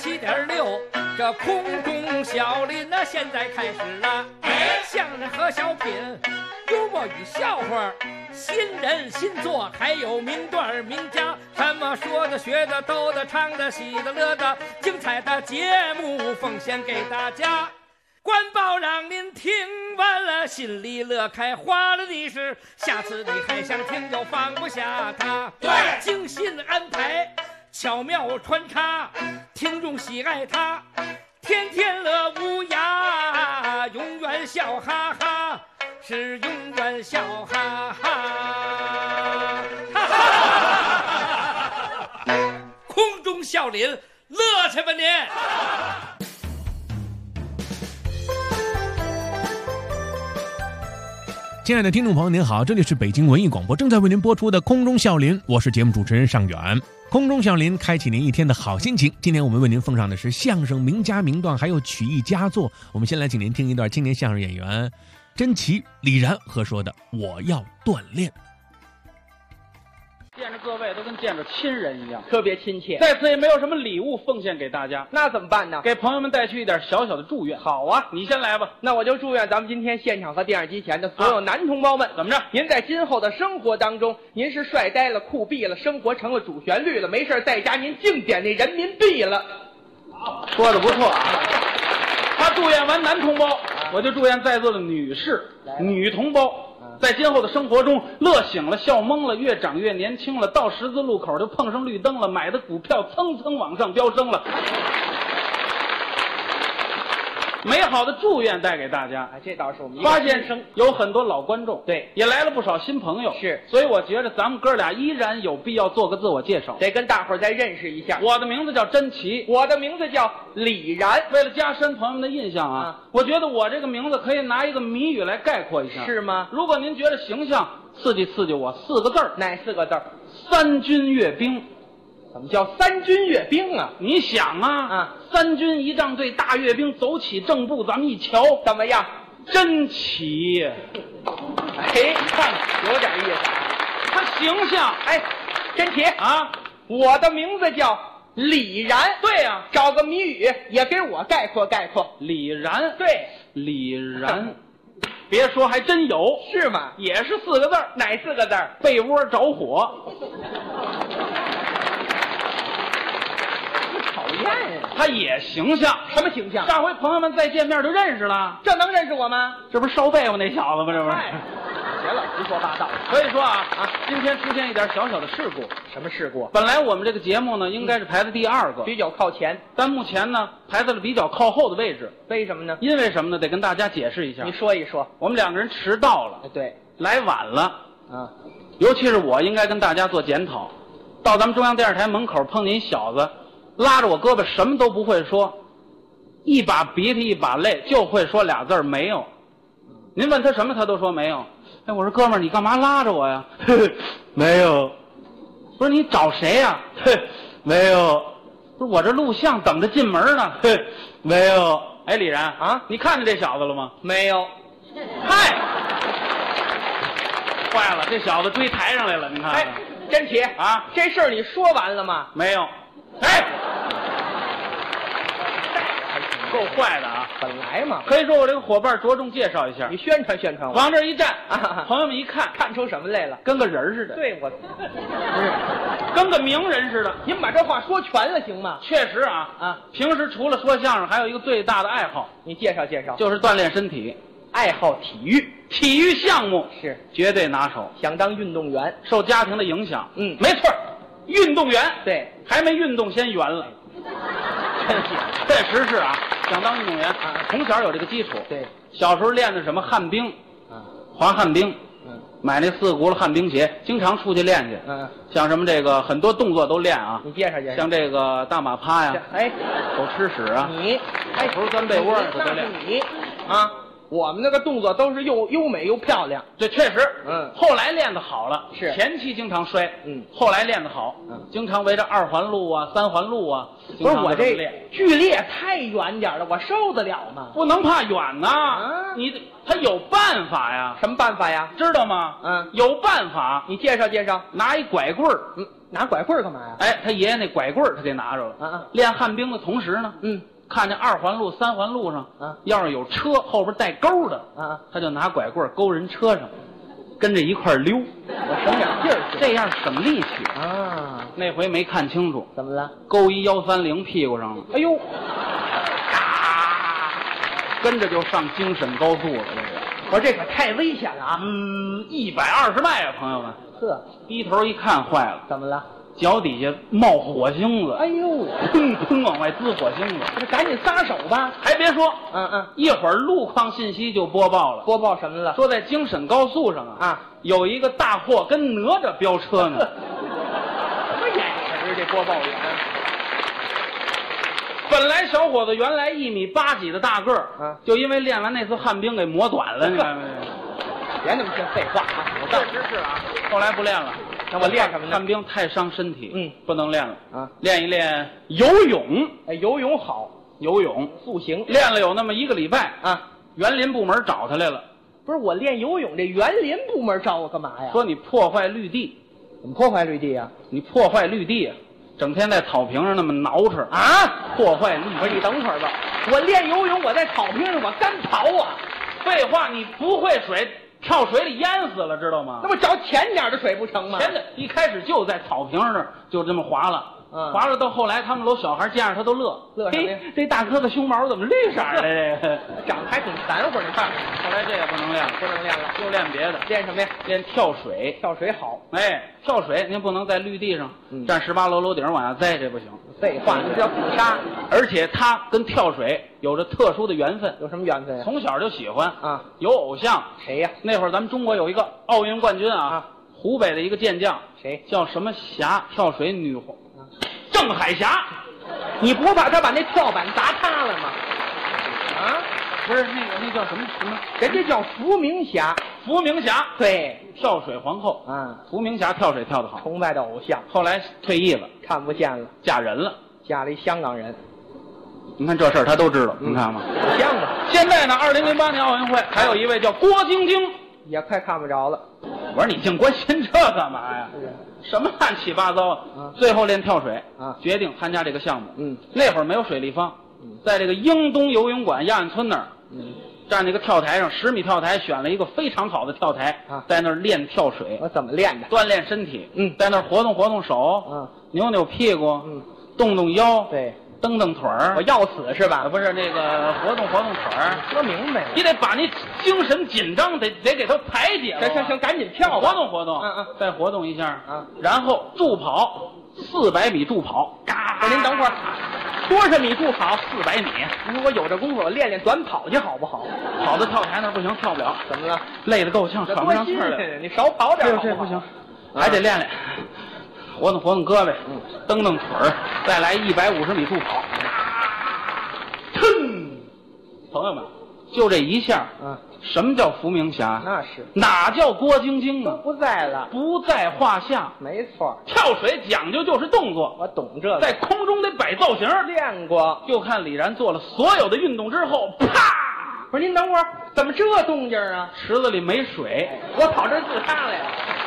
87.6，这空中小林呢，现在开始了。相声和小品，幽默与笑话，新人新作，还有名段名家，什么说的、学的、逗的、唱的、喜的、乐的，精彩的节目奉献给大家。官报让您听完了，心里乐开花了的是，下次你还想听就放不下它。对，精心安排，巧妙穿插，听众喜爱它，天天乐无涯，永远笑哈哈，是永远笑哈哈。空中笑林，乐去吧您！ 亲爱的听众朋友您好，这里是北京文艺广播正在为您播出的空中笑林，我是节目主持人尚远。空中笑林开启您一天的好心情，今天我们为您奉上的是相声名家名段还有曲艺佳作。我们先来请您听一段青年相声演员甄奇、李然合说的我要锻炼。 见着各位都跟见着亲人一样， 特别亲切。 在此也没有什么礼物奉献给大家， 那怎么办呢？ 给朋友们带去一点小小的祝愿。 好啊， 你先来吧。 那我就祝愿咱们今天现场和电视机前的所有男同胞们， 怎么着？ 您在今后的生活当中，您是帅呆了、酷毙了，生活成了主旋律了，没事在家您净点那人民币了。 好，说的不错啊。他祝愿完男同胞，我就祝愿在座的女士、女同胞。在今后的生活中，乐醒了，笑懵了，越长越年轻了，到十字路口就碰上绿灯了，买的股票蹭蹭往上飙升了。美好的祝愿带给大家， 这倒是我们发现有很多老观众， 对， 也来了不少新朋友， 是， 所以我觉得咱们哥俩依然有必要做个自我介绍， 得跟大伙儿再认识一下。 我的名字叫甄奇， 我的名字叫李然。 为了加深朋友们的印象啊，我觉得我这个名字可以拿一个谜语来概括一下， 是吗？ 如果您觉得形象，刺激我4个字儿， 哪4个字儿 ？3军阅兵。 怎么叫3军阅兵啊？ 你想啊，3军仪仗队大阅兵走起正步，咱们一瞧怎么样？ 真奇！ 哎，看有点意思。 他形象， 哎，甄奇啊， 我的名字叫李然。 对呀， 找个谜语也给我概括概括。 李然， 对， 李然。别说，还真有， 是吗？ 也是4个字儿。 哪4个字儿？ 被窝着火。 讨厌呀！ 他也形象， 什么形象？ 上回朋友们再见面就认识了， 这能认识我吗？ 这不是烧被窝那小子吗？这不是？ 别了，胡说八道。 所以说啊，今天出现一点小小的事故。 什么事故？ 本来我们这个节目呢，应该是排在第2个， 比较靠前， 但目前呢，排在了比较靠后的位置。 为什么呢？ 因为什么呢？得跟大家解释一下。 你说一说。 我们2个人迟到了， 对， 来晚了尤其是我，应该跟大家做检讨。到咱们中央电视台门口碰见一小子，拉着我胳膊，什么都不会说，一把鼻涕一把泪，就会说俩字儿没有。您问他什么，他都说没有。哎，我说哥们儿，你干嘛拉着我呀？没有。不是你找谁呀？没有。不是我这录像等着进门呢。没有。哎，李然啊，你看见这小子了吗？ 没有。 嗨，坏了，这小子追台上来了，你看。 哎，甄奇啊， 这事儿你说完了吗？ 没有。哎，够坏的啊！ 本来嘛， 可以说我这个伙伴着重介绍一下， 你宣传宣传我。 往这一站朋友们一看， 看出什么来了？ 跟个人似的。 对，我跟个名人似的。 您把这话说全了行吗？ 确实啊，平时除了说相声，还有一个最大的爱好， 你介绍介绍。 就是锻炼身体， 爱好体育， 体育项目是绝对拿手， 想当运动员， 受家庭的影响。 没错，运动员。 对， 还没运动先圆了。确实是啊，想当运动员从小有这个基础。 对， 小时候练的什么旱冰，滑旱冰，买那4个轱辘旱冰鞋，经常出去练去。像什么这个很多动作都练啊。 你介绍介绍。 像这个大马趴呀，狗吃屎啊， 你头钻被窝这都练。 你啊，我们那个动作都是又优美又漂亮。 这确实，后来练得好了， 是前期经常摔，后来练得好，经常围着2环路啊、3环路啊。 不是我这剧烈太远点了，我受得了吗？ 不能怕远呐！他有办法呀。 什么办法呀？ 知道吗？有办法。 你介绍介绍。 拿一拐棍儿， 拿拐棍干嘛呀？ 哎，他爷爷那拐棍他给拿着了。 啊， 练旱冰的同时呢，看见2环路、3环路上要是有车后边带钩的他就拿拐棍勾人车上，跟着一块溜， 我省点劲儿， 这样省力气啊。 那回没看清楚， 怎么了？ 勾一130屁股上了， 哎呦， 跟着就上京沈高速了。这个， 我说这可太危险了啊 ！120迈啊，朋友们！ 呵， 低头一看，坏了， 怎么了？ 脚底下冒火星子， 哎呦， 砰砰往外滋火星子， 这赶紧撒手吧！ 还别说，一会儿路况信息就播报了。 播报什么了？ 说在京沈高速上有一个大货跟哪吒飙车呢。 什么眼神这播报员？ 本来小伙子原来1.8米几的大个儿，就因为练完那次旱冰给磨短了，你看没？ 别那么些废话啊！我确实是啊，后来不练了。 那我练什么呢？ 旱冰太伤身体，不能练了啊！ 练一练游泳， 哎，游泳好， 游泳塑形。 练了有那么1个礼拜啊， 园林部门找他来了。 不是我练游泳，这园林部门找我干嘛呀？ 说你破坏绿地。 怎么破坏绿地啊？ 你破坏绿地啊！整天在草坪上那么挠饬啊！ 破坏绿地。 不是，你等会儿吧，我练游泳，我在草坪上我干刨啊！ 废话，你不会水。跳水里淹死了，知道吗？ 那不找浅点的水不成吗？ 浅的，一开始就在草坪上那儿就这么滑了，滑了到后来，他们楼小孩见着他都乐什么呀？ 这大哥的胸毛怎么绿色的？这长得还挺含糊，你看。 后来这也不能练了， 不能练了， 就练别的。 练什么呀？ 练跳水。 跳水好。 哎，跳水您不能在绿地上站18楼楼顶往下栽，这不行。 废话，你这叫自杀。 而且他跟跳水有着特殊的缘分。 有什么缘分呀？ 从小就喜欢啊， 有偶像。 谁呀？ 那会儿咱们中国有一个奥运冠军湖北的一个健将。 谁？ 叫什么霞？跳水女皇。郑海霞。 你不怕他把那跳板砸塌了吗？啊？ 不是那叫什么？ 人家叫伏明霞。 伏明霞。 对， 跳水皇后。伏明霞跳水跳得好， 崇拜的偶像。 后来退役了， 看不见了， 嫁人了， 嫁了一香港人。 你看这事儿他都知道，你看吗？ 偶像啊！ 现在呢，2008年奥运会还有一位叫郭晶晶， 也快看不着了。 我说你净关心这干嘛呀？什么乱七八糟最后练跳水决定参加这个项目。那会儿没有水立方，在这个英东游泳馆亚运村那儿，站那个跳台上10米跳台，选了一个非常好的跳台在那儿练跳水。 我怎么练的？ 锻炼身体。在那儿活动活动手，扭扭屁股，动动腰， 对， 蹬蹬腿儿。 我要死是吧？ 不是那个活动活动腿儿。 说明白了， 你得把你精神紧张得给它排解了。 行，赶紧跳吧， 活动活动，再活动一下然后助跑400米助跑。 您等会儿，多少米助跑 ？400米。 你说我有这功夫，我练练短跑去好不好？ 跑到跳台那儿不行，跳不了。 怎么了？ 累得够呛，喘不上气来。 你少跑点这不行，还得练练。活动活动胳膊，蹬蹬腿儿，再来150米助跑。朋友们，就这一下，什么叫伏明霞？ 那是哪叫郭晶晶啊？ 不在了， 不在话下。 没错， 跳水讲究就是动作， 我懂这个， 在空中得摆造型， 练过。 就看李然做了所有的运动之后，啪！ 不是您等会儿，怎么这动静啊？ 池子里没水， 我跑这儿自杀来了。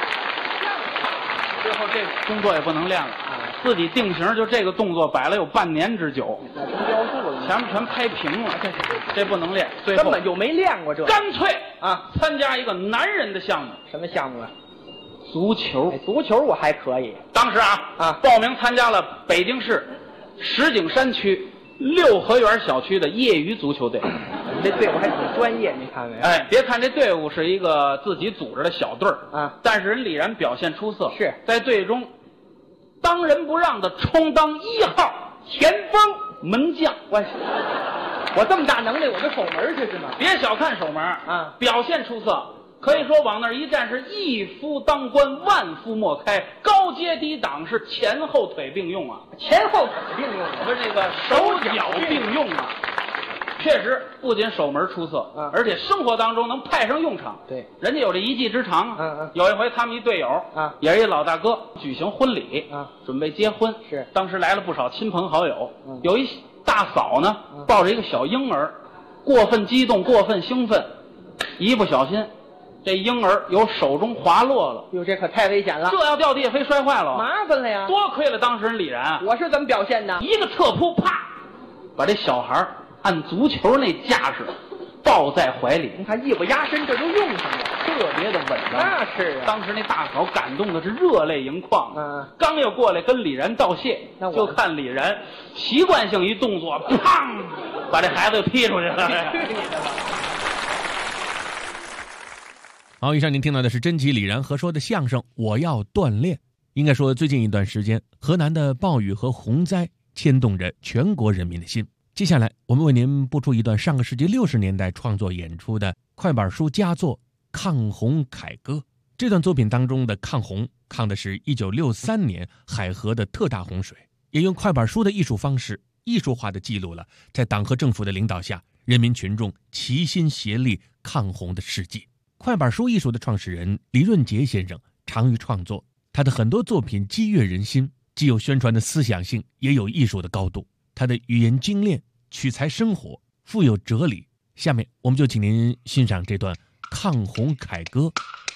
最后这工作也不能练了，自己定型就这个动作摆了有半年之久，前面全拍平了，这不能练，最后根本就没练过这， 干脆参加一个男人的项目。 什么项目啊？ 足球。 足球我还可以。 当时报名参加了北京市石景山区6合园小区的业余足球队。 这队伍还挺专业，你看没有？ 哎，别看这队伍是一个自己组织的小队儿但是人李然表现出色， 是在队中当仁不让的充当1号前锋门将。 我这么大能耐，我就守门去是吗？ 别小看守门表现出色，可以说往那儿一站是一夫当关，万夫莫开，高阶低档是前后腿并用前后腿并用， 不是这个手脚并用确实不仅守门出色而且生活当中能派上用场。 对， 人家有这一技之长有一回他们一队友也是一老大哥举行婚礼准备结婚， 是当时来了不少亲朋好友有一大嫂呢抱着一个小婴儿，过分激动过分兴奋，一不小心这婴儿由手中滑落了， 哟，这可太危险了， 这要掉地下非摔坏了， 麻烦了呀。 多亏了当事人李然， 我是怎么表现的？ 一个侧扑，啪，把这小孩按足球那架势抱在怀里。 你看一不压身，这就用上了， 特别的稳当。 那是啊。 当时那大嫂感动的是热泪盈眶。刚要过来跟李然道谢，就看李然习惯性一动作，砰，把这孩子踢出去了。 去你的吧！ 好，以上您听到的是甄奇、李然合说的相声《我要锻炼》。应该说，最近一段时间，河南的暴雨和洪灾牵动着全国人民的心。接下来，我们为您播出一段上个世纪60年代创作演出的快板书佳作《抗洪凯歌》。这段作品当中的抗洪，抗的是1963年海河的特大洪水，也用快板书的艺术方式，艺术化的记录了在党和政府的领导下，人民群众齐心协力抗洪的事迹。快板书艺术的创始人李润杰先生长于创作，他的很多作品激悦人心，既有宣传的思想性，也有艺术的高度。他的语言精炼，取材生活，富有哲理。下面我们就请您欣赏这段抗洪凯歌。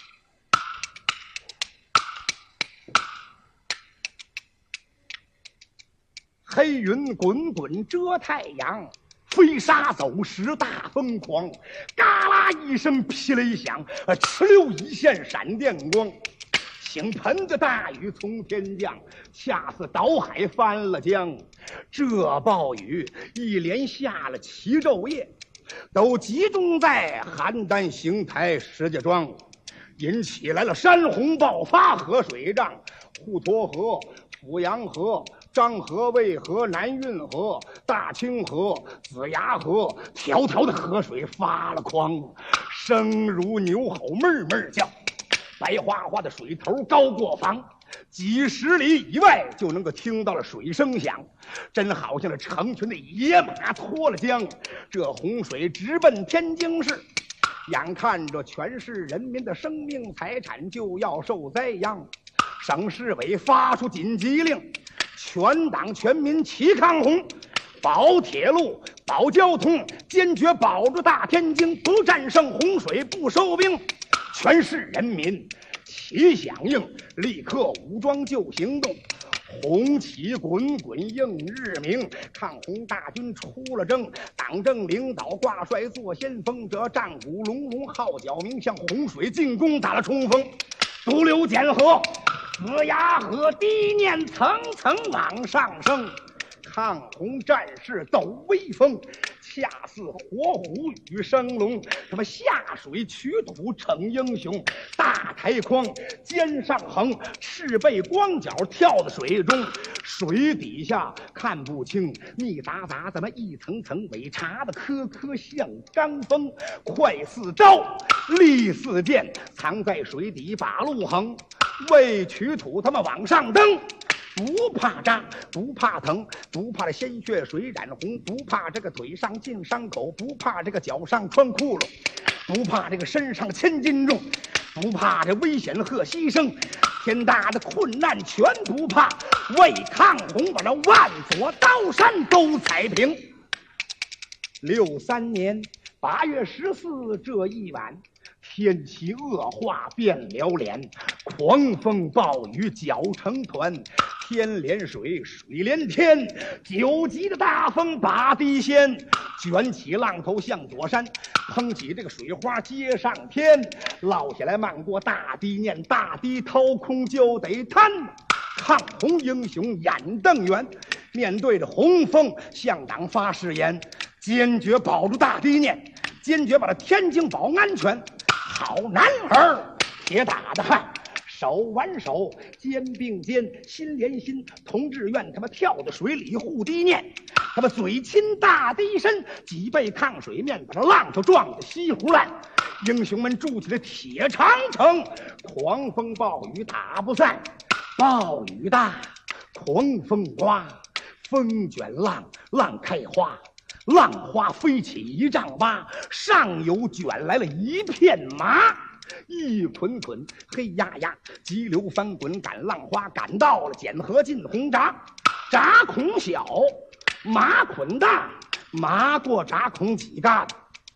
黑云滚滚遮太阳，飞沙走石大风狂，嘎啦一声霹雷响，哧溜一线闪电光，倾盆的大雨从天降，恰似倒海翻了江。这暴雨一连下了7昼夜，都集中在邯郸邢台石家庄，引起来了山洪爆发河水涨，滹沱河、阜阳河、漳河、渭河、南运河、大清河、子牙河，条条的河水发了狂，声如牛吼，闷闷叫，白花花的水头高过房，几十里以外就能够听到了水声响，真好像是成群的野马脱了缰。这洪水直奔天津市，眼看着全市人民的生命财产就要受灾殃，省市委发出紧急令，全党全民齐抗洪，保铁路、保交通，坚决保住大天津，不战胜洪水不收兵。全市人民齐响应，立刻武装就行动。红旗滚滚映日明，抗洪大军出了征，党政领导挂帅做先锋，这战鼓隆隆号角鸣，向洪水进攻打了冲锋。毒瘤碱河、子牙河堤面层层往上升，抗洪战士抖威风，恰似火虎与生龙，什么下水取土逞英雄，大抬筐肩上横，赤背光脚跳到水中，水底下看不清，密杂杂怎么一层层尾插的颗颗像钢锋，快似刀，利似剑，藏在水底把路横，为取土他们往上登，不怕扎，不怕疼，不怕这鲜血水染红，不怕这个腿上进伤口，不怕这个脚上穿窟窿，不怕这个身上千斤重，不怕这危险和牺牲，天大的困难全不怕，为抗洪把这万座刀山都踩平。63年8月14这一晚，天气恶化变了脸，狂风暴雨搅成团，天连水，水连天，9级的大风把地掀，卷起浪头向左山，捧起这个水花接上天，落下来漫过大堤念，大堤掏空就得滩。抗洪英雄眼瞪圆，面对着洪峰向党发誓言，坚决保住大堤念，坚决把这天津保安全。好男儿铁打的汉，手挽手肩并肩心连心，同志愿他妈跳到水里护堤念，他妈嘴亲大堤深，脊背抗水面，把这浪头撞得稀糊烂。英雄们筑起了铁长城，狂风暴雨打不散，暴雨大，狂风刮，风卷浪，浪开花，浪花飞起1丈8，上游卷来了一片麻，一捆捆黑压压，急流翻滚赶浪花，赶到了碱河进洪闸，闸孔小，麻捆大，麻过闸孔几疙瘩，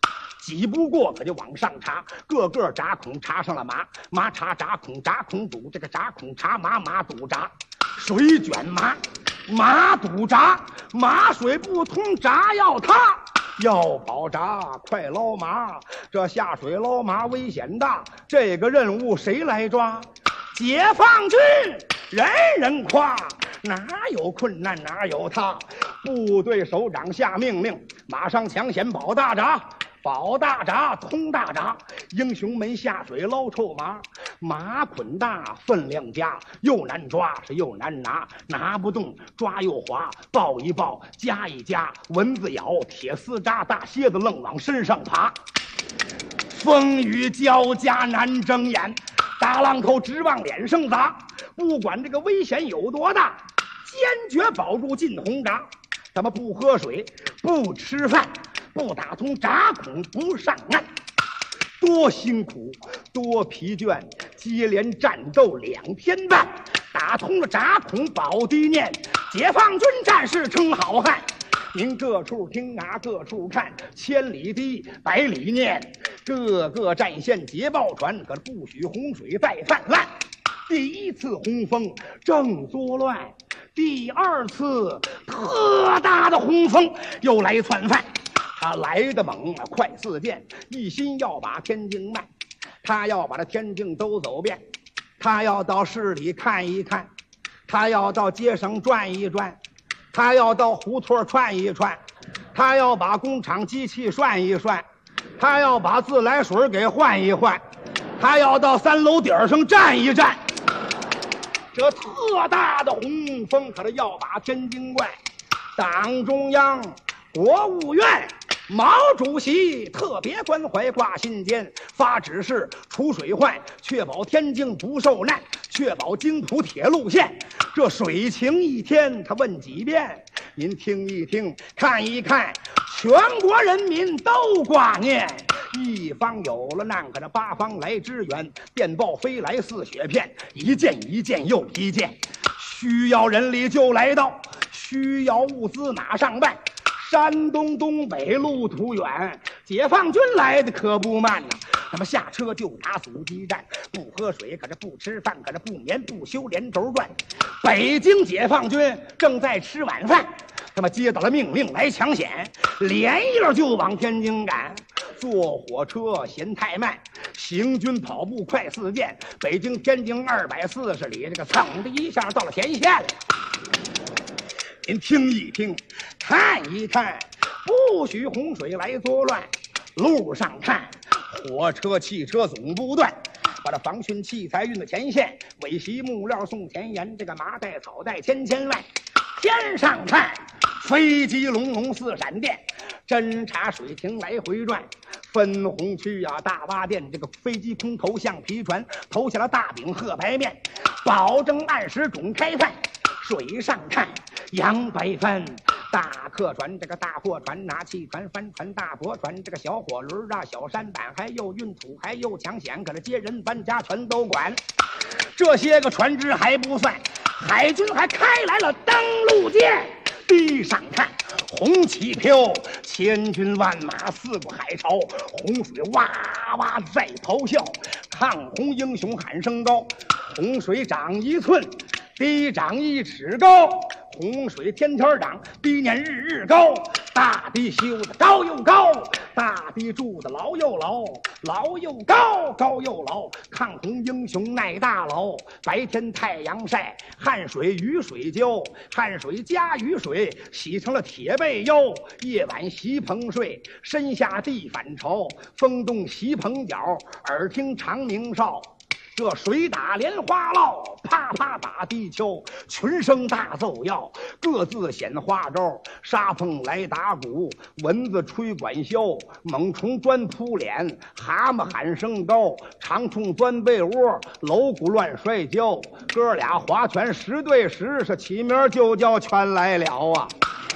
挤不过可就往上插，个个闸孔插上了麻，麻插闸孔，闸孔堵，这个闸孔插麻，麻堵闸，水卷麻，麻堵闸，麻水不通，闸要塌。要保闸，快捞麻！这下水捞麻危险大，这个任务谁来抓？解放军人人夸，哪有困难哪有他。部队首长下命令，马上抢险保大闸。保大闸，通大闸，英雄们下水捞臭麻，麻捆大，分量加，又难抓是又难拿，拿不动抓又滑，抱一抱夹一夹，蚊子咬，铁丝扎，大蝎子愣往身上爬。风雨交加难睁眼，大浪头直往脸上砸，不管这个危险有多大，坚决保住进红闸。咱们不喝水，不吃饭，不打通闸孔，不上岸，多辛苦，多疲倦，接连战斗2天半，打通了闸孔，保地念，解放军战士称好汉。您各处听啊，各处看，千里滴，百里念，各个战线捷报传，可不许洪水再泛滥。第一次洪峰正作乱，第二次特大的洪峰又来窜犯。他来得猛，快似箭，一心要把天津卖，他要把这天津都走遍，他要到市里看一看，他要到街上转一转，他要到胡同串一串，他要把工厂机器涮一涮，他要把自来水给换一换，他要到3楼顶上站一站。这特大的洪峰可是要把天津怪，党中央、国务院、毛主席特别关怀挂信笺，发指示除水患，确保天津不受难，确保京浦铁路线。这水情一天他问几遍，您听一听，看一看，全国人民都挂念。一方有了难，可这8方来支援，电报飞来似雪片，一件一件又一件。需要人力就来到，需要物资马上办。山东东北路途远，解放军来的可不慢呐。那么下车就打阻击战，不喝水，可这不吃饭，可这不眠不休，连轴转。北京解放军正在吃晚饭，他们接到了命令来抢险，连夜就往天津赶。坐火车嫌太慢，行军跑步快似箭。北京天津240里，这个噌的一下到了前线了。您听一听，看一看，不许洪水来作乱。路上看，火车汽车总不断，把这防汛器材运到前线，尾席木料送前沿，这个麻袋草袋千万。天上看，飞机隆隆似闪电，侦察水亭来回转。分红区啊，大洼店，这个飞机空投橡皮船，投下了大饼褐白面，保证按时准开饭。水上看，洋白帆，大客船，这个大货船，拿气船、帆船、大驳船，这个小火轮啊，小舢板，还有运土，还有抢险，可这接人搬家全都管。这些个船只还不算，海军还开来了登陆舰。地上看，红旗飘，千军万马四过海潮，洪水哇哇在咆哮，抗洪英雄喊声高，洪水涨1寸，地涨1尺高，洪水天天涨，地年日日高，大堤修的高又高，大堤筑的牢又牢，牢又高，高又牢，抗洪英雄耐大牢。白天太阳晒，汗水雨水浇，汗水加雨水洗成了铁背腰。夜晚席棚睡，身下地反潮，风动席棚角，耳听长鸣哨。这水打莲花落，啪啪打地球，群声大奏要，各自显花招。沙风来打鼓，蚊子吹管箫，猛虫钻扑脸，蛤蟆喊声高，长虫钻被窝，楼鼓乱摔跤。哥俩划拳10对10，是起名就叫全来了啊！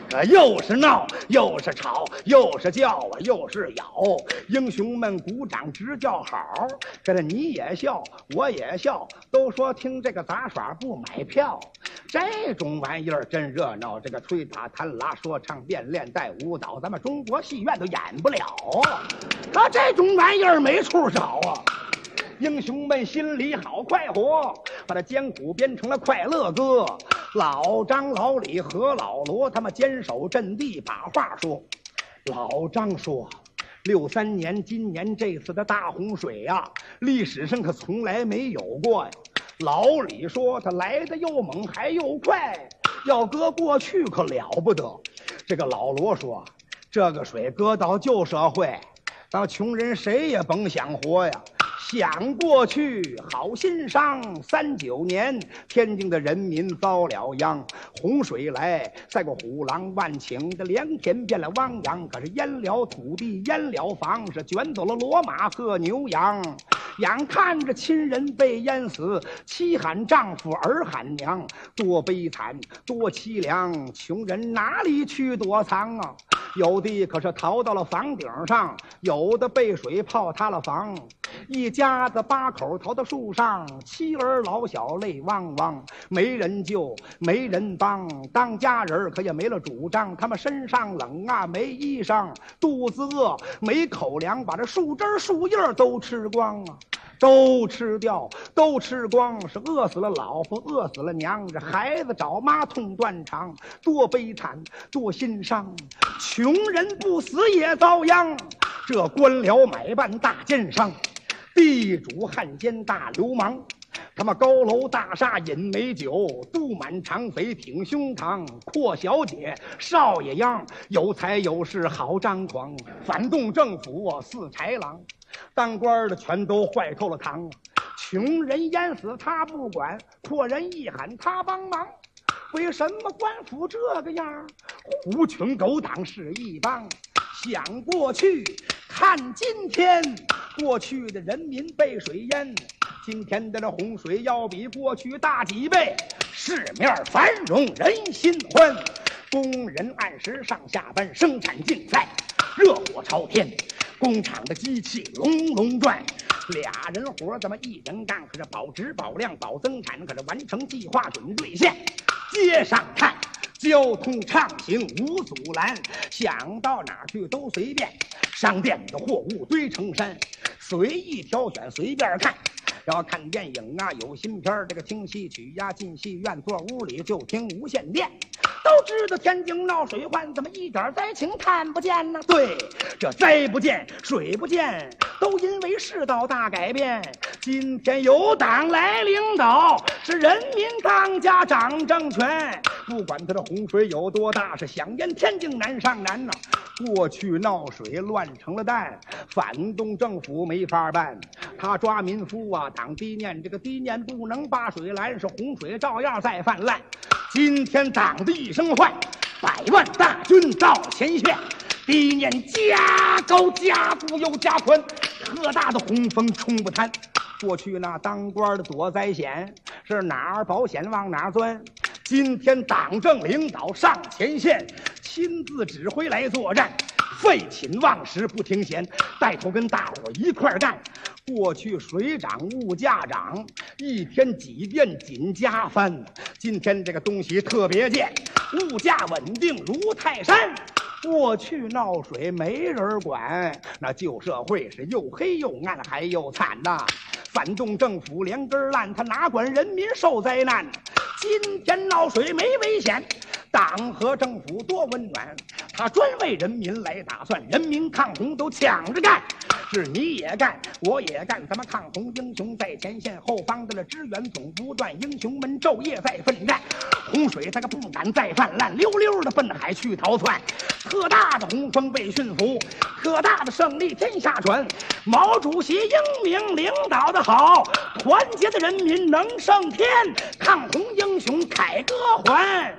又是闹，又是吵，又是叫啊，又是咬。英雄们鼓掌直叫好，这个你也笑，我也笑，都说听这个杂耍不买票。这种玩意儿真热闹，这个吹打弹拉说唱变练带舞蹈，咱们中国戏院都演不了啊。这种玩意儿没处找啊。英雄们心里好快活，把这艰苦编成了快乐歌。老张、老李和老罗他们坚守阵地，把话说。老张说，63年今年这次的大洪水呀，历史上可从来没有过呀。老李说，他来的又猛还又快，要搁过去可了不得。这个老罗说，这个水搁到旧社会，咱们穷人谁也甭想活呀。想过去好心伤，39年天津的人民遭了殃，洪水来赛过虎狼万顷，这良田变了汪洋，可是淹了土地淹了房，是卷走了骡马和牛羊。眼看着亲人被淹死，妻喊丈夫儿喊娘，多悲惨多凄凉，穷人哪里去躲藏啊？有的可是逃到了房顶上，有的被水泡塌了房。一家子8口逃到树上，妻儿老小泪汪汪，没人救没人帮，当家人可也没了主张。他们身上冷啊，没衣裳，肚子饿没口粮，把这树枝树叶都吃光啊，都吃掉都吃光，是饿死了老婆饿死了娘，这孩子找妈痛断肠，多悲惨多心伤，穷人不死也遭殃。这官僚买办大奸商，地主汉奸大流氓，他们高楼大厦饮美酒，肚满肠肥挺胸膛，阔小姐少爷样，有财有势好张狂，反动政府似豺狼，当官的全都坏透了堂。穷人淹死他不管，阔人一喊他帮忙。为什么官府这个样？狐群狗党是一帮。想过去看今天，过去的人民被水淹，今天的这洪水要比过去大几倍，市面繁荣人心欢，工人按时上下班，生产竞赛热火朝天，工厂的机器隆隆转，俩人活咱们一人干，可是保质保量保增产，可是完成计划准兑现。街上看交通畅行无阻拦，想到哪儿去都随便，商店的货物堆成山，随意挑选随便看。要看电影啊，有新片，这个听戏曲呀，进戏院坐屋里就听无线电。都知道天津闹水患，怎么一点灾情看不见呢？对，这灾不见水不见，都因为世道大改变。今天有党来领导，是人民当家掌政权，不管他的洪水有多大，是想淹天津难上难呐。过去闹水乱成了蛋，反动政府没法办，他抓民夫啊，挡低念，这个低念不能把水拦，是洪水照样在泛滥。今天党的一声唤，100万大军到前线，低念加高加固又加宽，特大的洪峰冲不贪。过去那当官的躲灾险，是哪儿保险往哪儿钻。今天党政领导上前线，亲自指挥来作战，废寝忘食不停闲，带头跟大伙一块干。过去水涨物价涨，一天几遍紧加翻，今天这个东西特别贱，物价稳定如泰山。过去闹水没人管，那旧社会是又黑又暗还又惨呐。反动政府连根烂，他哪管人民受灾难？今天闹水没危险，党和政府多温暖，他专为人民来打算，人民抗洪都抢着干，是你也干我也干，咱们抗洪英雄在前线，后方的支援总不断，英雄们昼夜在奋战，洪水他可不敢再泛滥，溜溜的奔海去逃窜，特大的洪峰被驯服，特大的胜利天下传。毛主席英明领导的好，团结的人民能胜天，抗洪英雄凯歌还。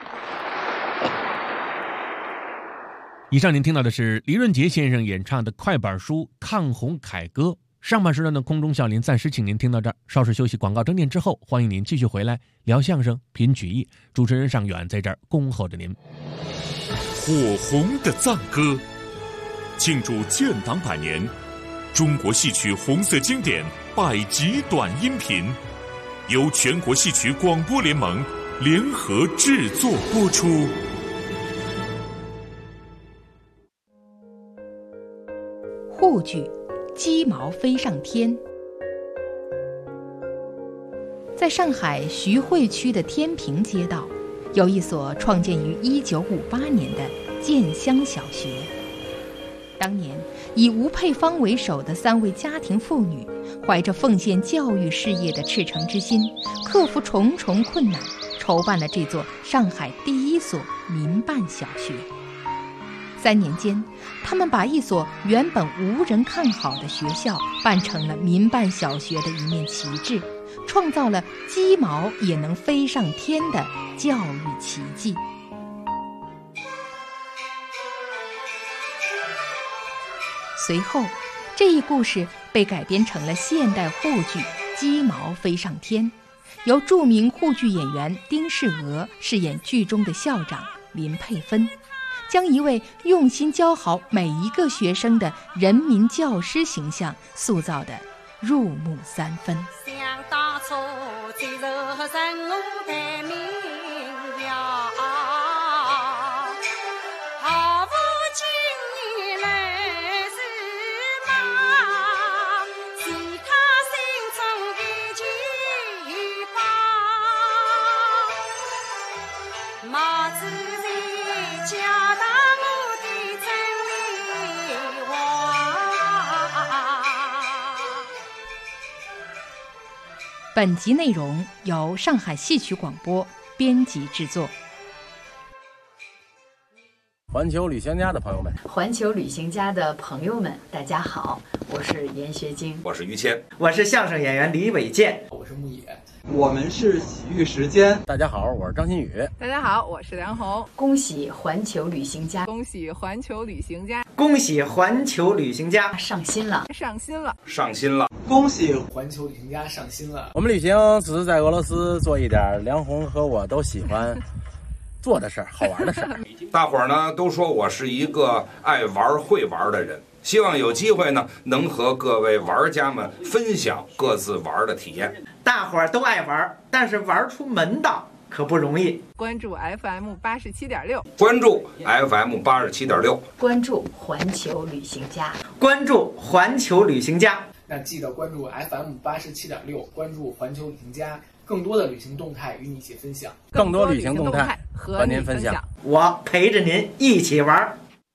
以上您听到的是黎润杰先生演唱的快板书《抗洪凯歌》。上半时段的空中笑林暂时请您听到这儿，稍事休息，广告整点之后，欢迎您继续回来聊相声、品曲艺。主持人尚远在这儿恭候着您。 火红的赞歌，庆祝建党100年，中国戏曲红色经典100集短音频，由全国戏曲广播联盟联合制作播出。 沪剧鸡毛飞上天。在上海徐汇区的天平街道，有一所创建于1958年的建乡小学。当年以吴佩芳为首的3位家庭妇女，怀着奉献教育事业的赤诚之心，克服重重困难，筹办了这座上海第1所民办小学。3年间，他们把一所原本无人看好的学校办成了民办小学的一面旗帜，创造了鸡毛也能飞上天的教育奇迹。随后，这一故事被改编成了现代沪剧《鸡毛飞上天》，由著名沪剧演员丁世娥饰演剧中的校长林佩芬，将一位用心教好每一个学生的人民教师形象塑造得入木3分。 想当初最柔人我太明了，毫无经验来是忙，其他心中一句话，毛主席教导我的真理话。 本集内容由上海戏曲广播编辑制作。 环球旅行家的朋友们， 环球旅行家的朋友们，大家好，我是严学晶， 我是于谦， 我是相声演员李伟健， 我是牧野， 我们是喜剧时间。 大家好，我是张馨予。 大家好，我是梁红。 恭喜环球旅行家， 恭喜环球旅行家， 恭喜环球旅行家上新了， 上新了， 上新了， 恭喜环球旅行家上新了。 我们旅行只是在俄罗斯做一点梁红和我都喜欢做的事儿，好玩的事儿。 大伙儿呢都说我是一个爱玩会玩的人，希望有机会呢能和各位玩家们分享各自玩的体验。 大伙儿都爱玩，但是玩出门道可不容易。 关注 FM 87.6， 关注 FM 87.6， 关注环球旅行家， 关注环球旅行家。 那记得关注 FM 87.6，关注环球旅行家，更多的旅行动态与你一起分享， 更多旅行动态和您分享， 我陪着您一起玩。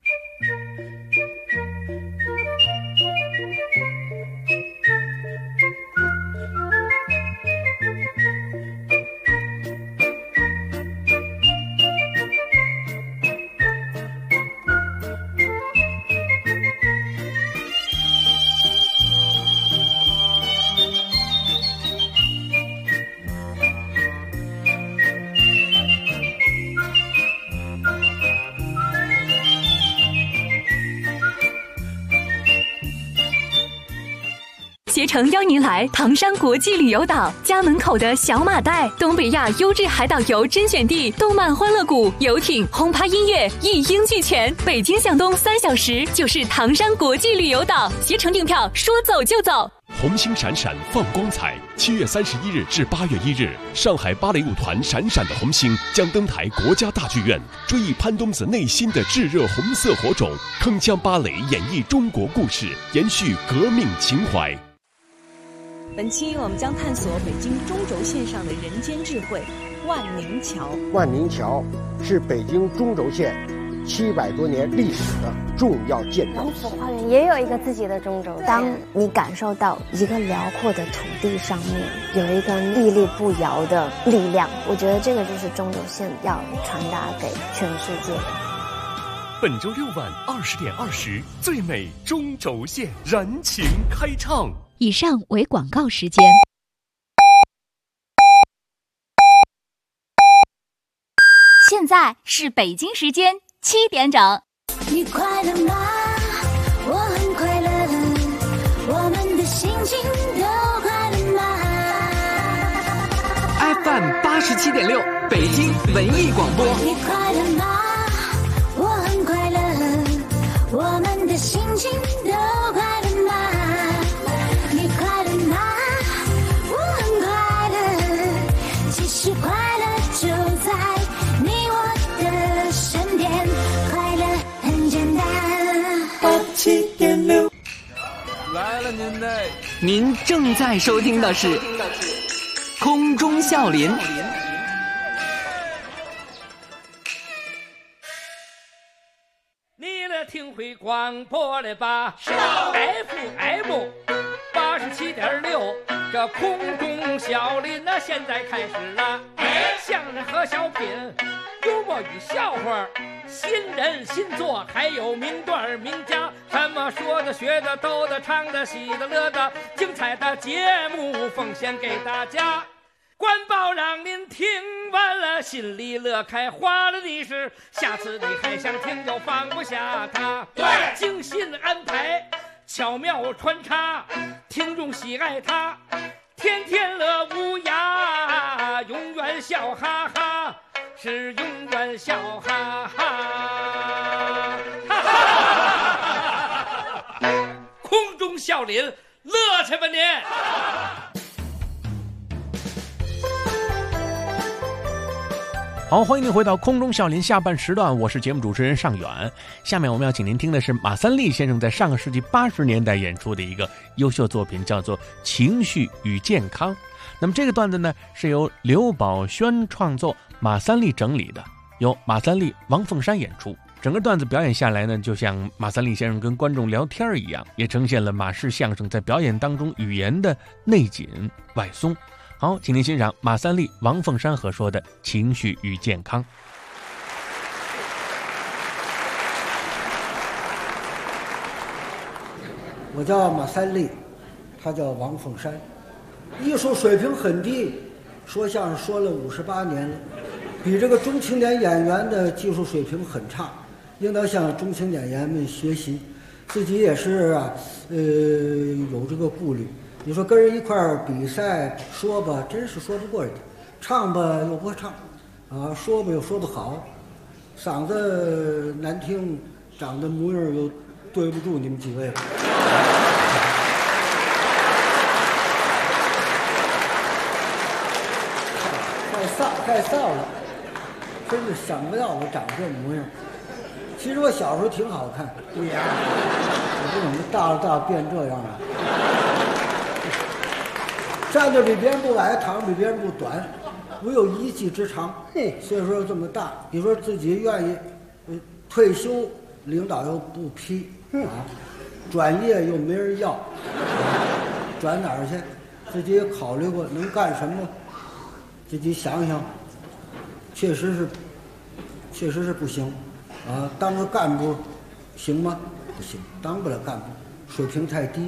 携程邀您来唐山国际旅游岛，家门口的小马袋，东北亚优质海岛游甄选地，动漫欢乐谷、游艇、轰趴音乐一应俱全。北京向东3小时就是唐山国际旅游岛，携程订票说走就走。 红星闪闪放光彩，7月31日至8月1日，上海芭蕾舞团闪闪的红星将登台国家大剧院，追忆潘冬子内心的炙热红色火种，铿锵芭蕾演绎中国故事，延续革命情怀。 本期我们将探索北京中轴线上的人间智慧——万宁桥。 万宁桥是北京中轴线700多年历史的重要建筑。 王府花园也有一个自己的中轴线。当你感受到一个辽阔的土地上面有一个屹立不摇的力量，我觉得这个就是中轴线要传达给全世界的。 本周6晚20点20，最美中轴线燃情开唱。 以上为广告时间。现在是北京时间7点整。 你快乐吗？我很快乐，我们的心情都快乐吗 ？FM 87.6，北京文艺广播。 你快乐吗？我的心情都快乐吗？你快乐吗？我很快乐，其实快乐就在你我的身边，快乐很简单。87.6 来了您的， 您正在收听的是空中笑林。 你来听会广播了吧？FM 87.6，这空中笑林那现在开始了。相声和小品，幽默与笑话，新人新作，还有名段名家，什么说的学的逗的唱的喜的乐的，精彩的节目奉献给大家。官报让您听完了心里乐开花了的是，下次你还想听就放不下它。对，精心安排，巧妙穿插，听众喜爱它，天天乐无涯，永远笑哈哈，是永远笑哈哈。空中笑林，乐去吧您！ 好，欢迎您回到空中笑林下半时段，我是节目主持人尚远。下面我们要请您听的是马三立先生在上个世纪80年代演出的一个优秀作品，叫做《情绪与健康》。那么这个段子呢，是由刘宝轩创作，马三立整理的，由马三立、王凤山演出。整个段子表演下来呢，就像马三立先生跟观众聊天一样，也呈现了马式相声在表演当中语言的内紧外松。好，请您欣赏马三立、王凤山合说的《情绪与健康》。 我叫马三立，他叫王凤山，艺术水平很低，说相声说了58年了，比这个中青年演员的技术水平很差，应当向中青演员们学习。自己也是有这个顾虑。你说跟人一块儿比赛说吧，真是说不过人家；唱吧又不会唱，说吧又说不好，嗓子难听，长得模样又对不住你们几位。太臊了，真是想不到我长这模样。其实我小时候挺好看，对呀，我这怎么大变这样了？站着比别人不矮，躺着比别人不短，我有一技之长。岁数又这么大，你说自己愿意退休，领导又不批转业又没人要，转哪儿去？自己也考虑过能干什么，自己想想，确实是不行当个干部行吗？不行，当不了干部，水平太低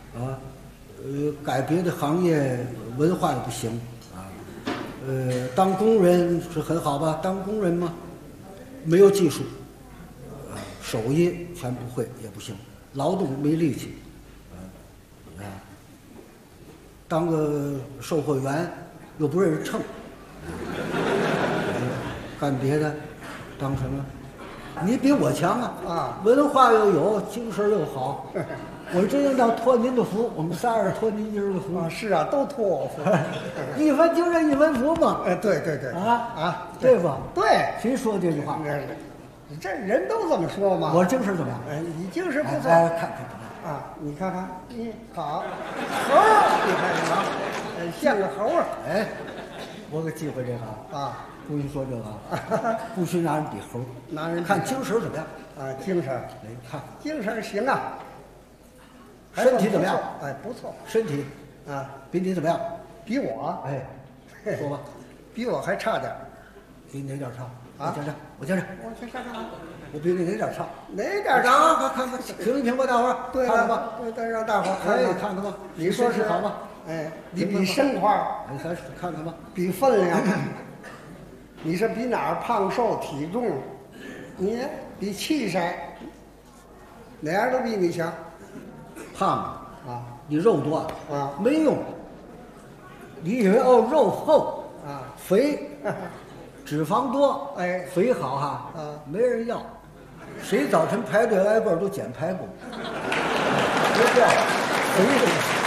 改别的行业，文化也不行当工人是很好吧？当工人嘛，没有技术手艺全不会也不行，劳动没力气当个售货员又不认识秤干别的当什么？你比我强文化又有，精神又好。我真应当托您的福，我们仨人托您今儿的福是啊，都托我福。 一分精神一分福嘛。 对对吧？ 对， 谁说这句话？ 这人都这么说嘛。 我精神怎么样？ 你精神不错。 看你看看，好，猴儿，你看看像个猴儿。 我可忌讳这个不许说这个不许拿人比猴， 拿人看精神怎么样精神看精神行啊。 身体怎么样？ 不错。 身体比你怎么样？ 比我说吧， 比我还差点。 比哪点差？我讲讲。我比你哪点差？ 哪点差？ 看，评一评吧，大伙儿。 对了，对，让大伙儿看看吧。 你说是好吧？ 你比身块， 咱看看吧。 比分量，你是比哪儿胖瘦体重？你比气势，哪样都比你强。 胖你肉多没用。你以为肉厚肥，脂肪多肥好没人要。 谁早晨排队挨个都捡排骨，别这样，谁都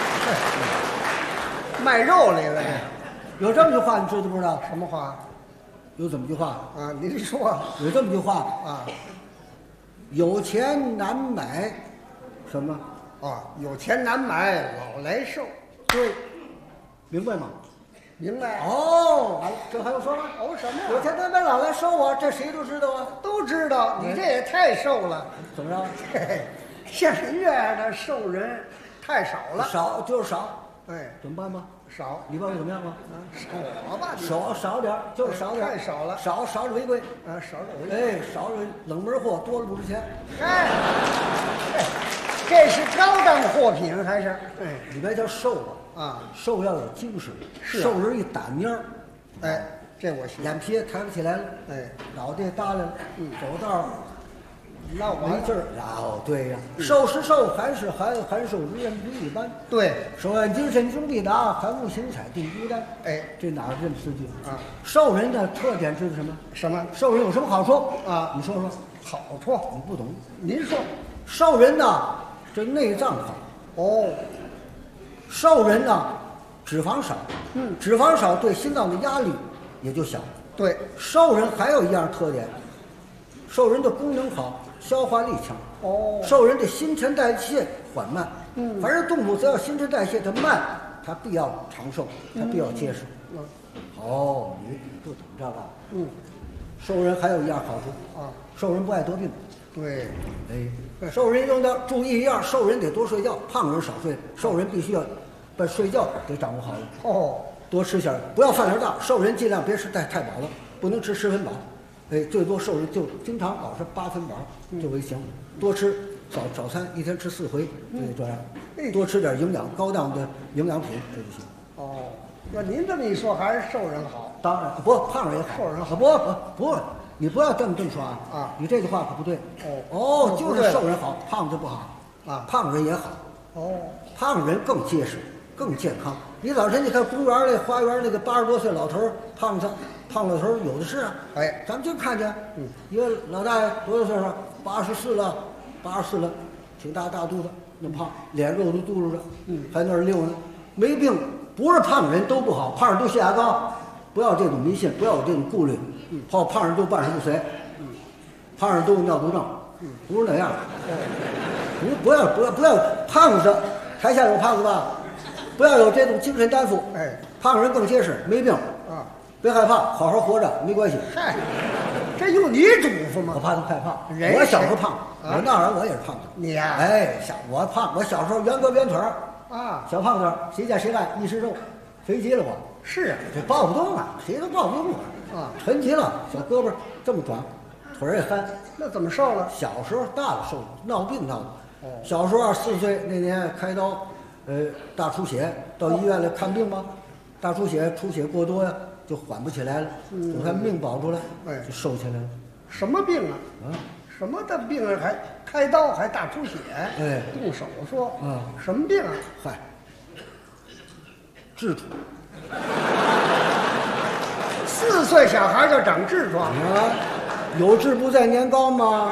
是卖肉来了， 有这么句话，你知不知道？ 什么话？ 有这么句话啊？您说。 有这么句话啊？ 有钱难买什么？ 啊，有钱难买老来瘦。 对，明白吗？ 明白。 哦，完了，这还用说吗？ 哦，什么呀？ 有钱难买老来瘦啊，这谁都知道啊， 都知道。你这也太瘦了。 怎么着？ 像您这样的瘦人太少了。 少就是少。 哎， 怎么办吧？ 少， 你办我怎么样吧？ 少吧， 少点，就是少点， 太少了， 少着违规啊，少着违规， 哎，少着冷门货，多了不值钱。 哎，这是高档货品还是？ 哎，里边叫瘦啊，瘦要有精神，瘦人一打面儿， 哎，这我行， 眼皮抬不起来了，哎，脑袋耷拉了，走道那没劲儿，然后对呀，瘦是瘦，寒是寒，寒瘦之人不一般。 对， 手按精神中必达，寒物行彩定孤单。 哎， 这哪儿这么四句啊？ 瘦人的特点知道什么？ 什么？ 瘦人有什么好处啊？ 你说说。 好处你不懂， 您说。 瘦人呢，这内脏好。 哦。 瘦人呢，脂肪少。脂肪少对心脏的压力也就小。 对， 瘦人还有一样特点，瘦人的功能好。消化力强哦， 瘦人的新陈代谢缓慢。凡是动物只要新陈代谢它慢，它必要长寿，它必要结实。哦，你不懂这个。瘦人还有一样好处啊，瘦人不爱得病。 对， 哎，瘦人应当注意一样，瘦人得多睡觉，胖人少睡，瘦人必须要把睡觉给掌握好了。 哦， 多吃些，不要饭量大，瘦人尽量别吃太饱了，不能吃10分饱。哎，最多瘦人就经常老是8分饱就为行，多吃早餐一天吃4回，就得这样，多吃点营养高档的营养品这就行。 哦，那您这么一说，还是瘦人好。 当然不，胖人也好， 瘦人好。 不，你不要这么说啊！啊，你这句话可不对。哦，就是瘦人好，胖子不好啊，胖人也好。 哦， 胖人更结实，更健康。你早晨你看公园里花园那个80多岁老头胖老头有的是啊， 哎， 咱们就看见，一个老大爷多大岁数？84了，挺大肚子，那么胖，脸肉都嘟噜着，还那儿溜呢，没病，不是胖人都不好，胖人都血压高，不要这种迷信，不要有这种顾虑，胖人都半身不遂，胖人都有尿毒症，不是那样，不要胖子，台下有胖子吧，不要有这种精神担负， 哎， 胖人更结实，没病啊。 别害怕，好好活着没关系。 嗨，这用你嘱咐吗？ 我怕他害怕。我小时候胖，我那会儿我也是胖子。 你呀？ 哎，我胖，我小时候圆胳膊圆腿儿啊， 小胖子，谁见谁爱，一身肉，肥极了我。 是啊， 这抱不动啊，谁都抱不动我啊，沉极了，小胳膊这么短，腿儿也憨。 那怎么瘦了？ 小时候大了瘦了，闹病闹的。小时候4岁那年开刀，大出血，到医院来看病吗？大出血，出血过多呀。就缓不起来了，等他命保住了，就瘦起来了。 什么病啊？什么的病啊？还开刀还大出血？ 哎， 动手术啊？ 什么病啊？ 嗨，痔疮。 4岁小孩就长痔疮啊？有志不在年高吗？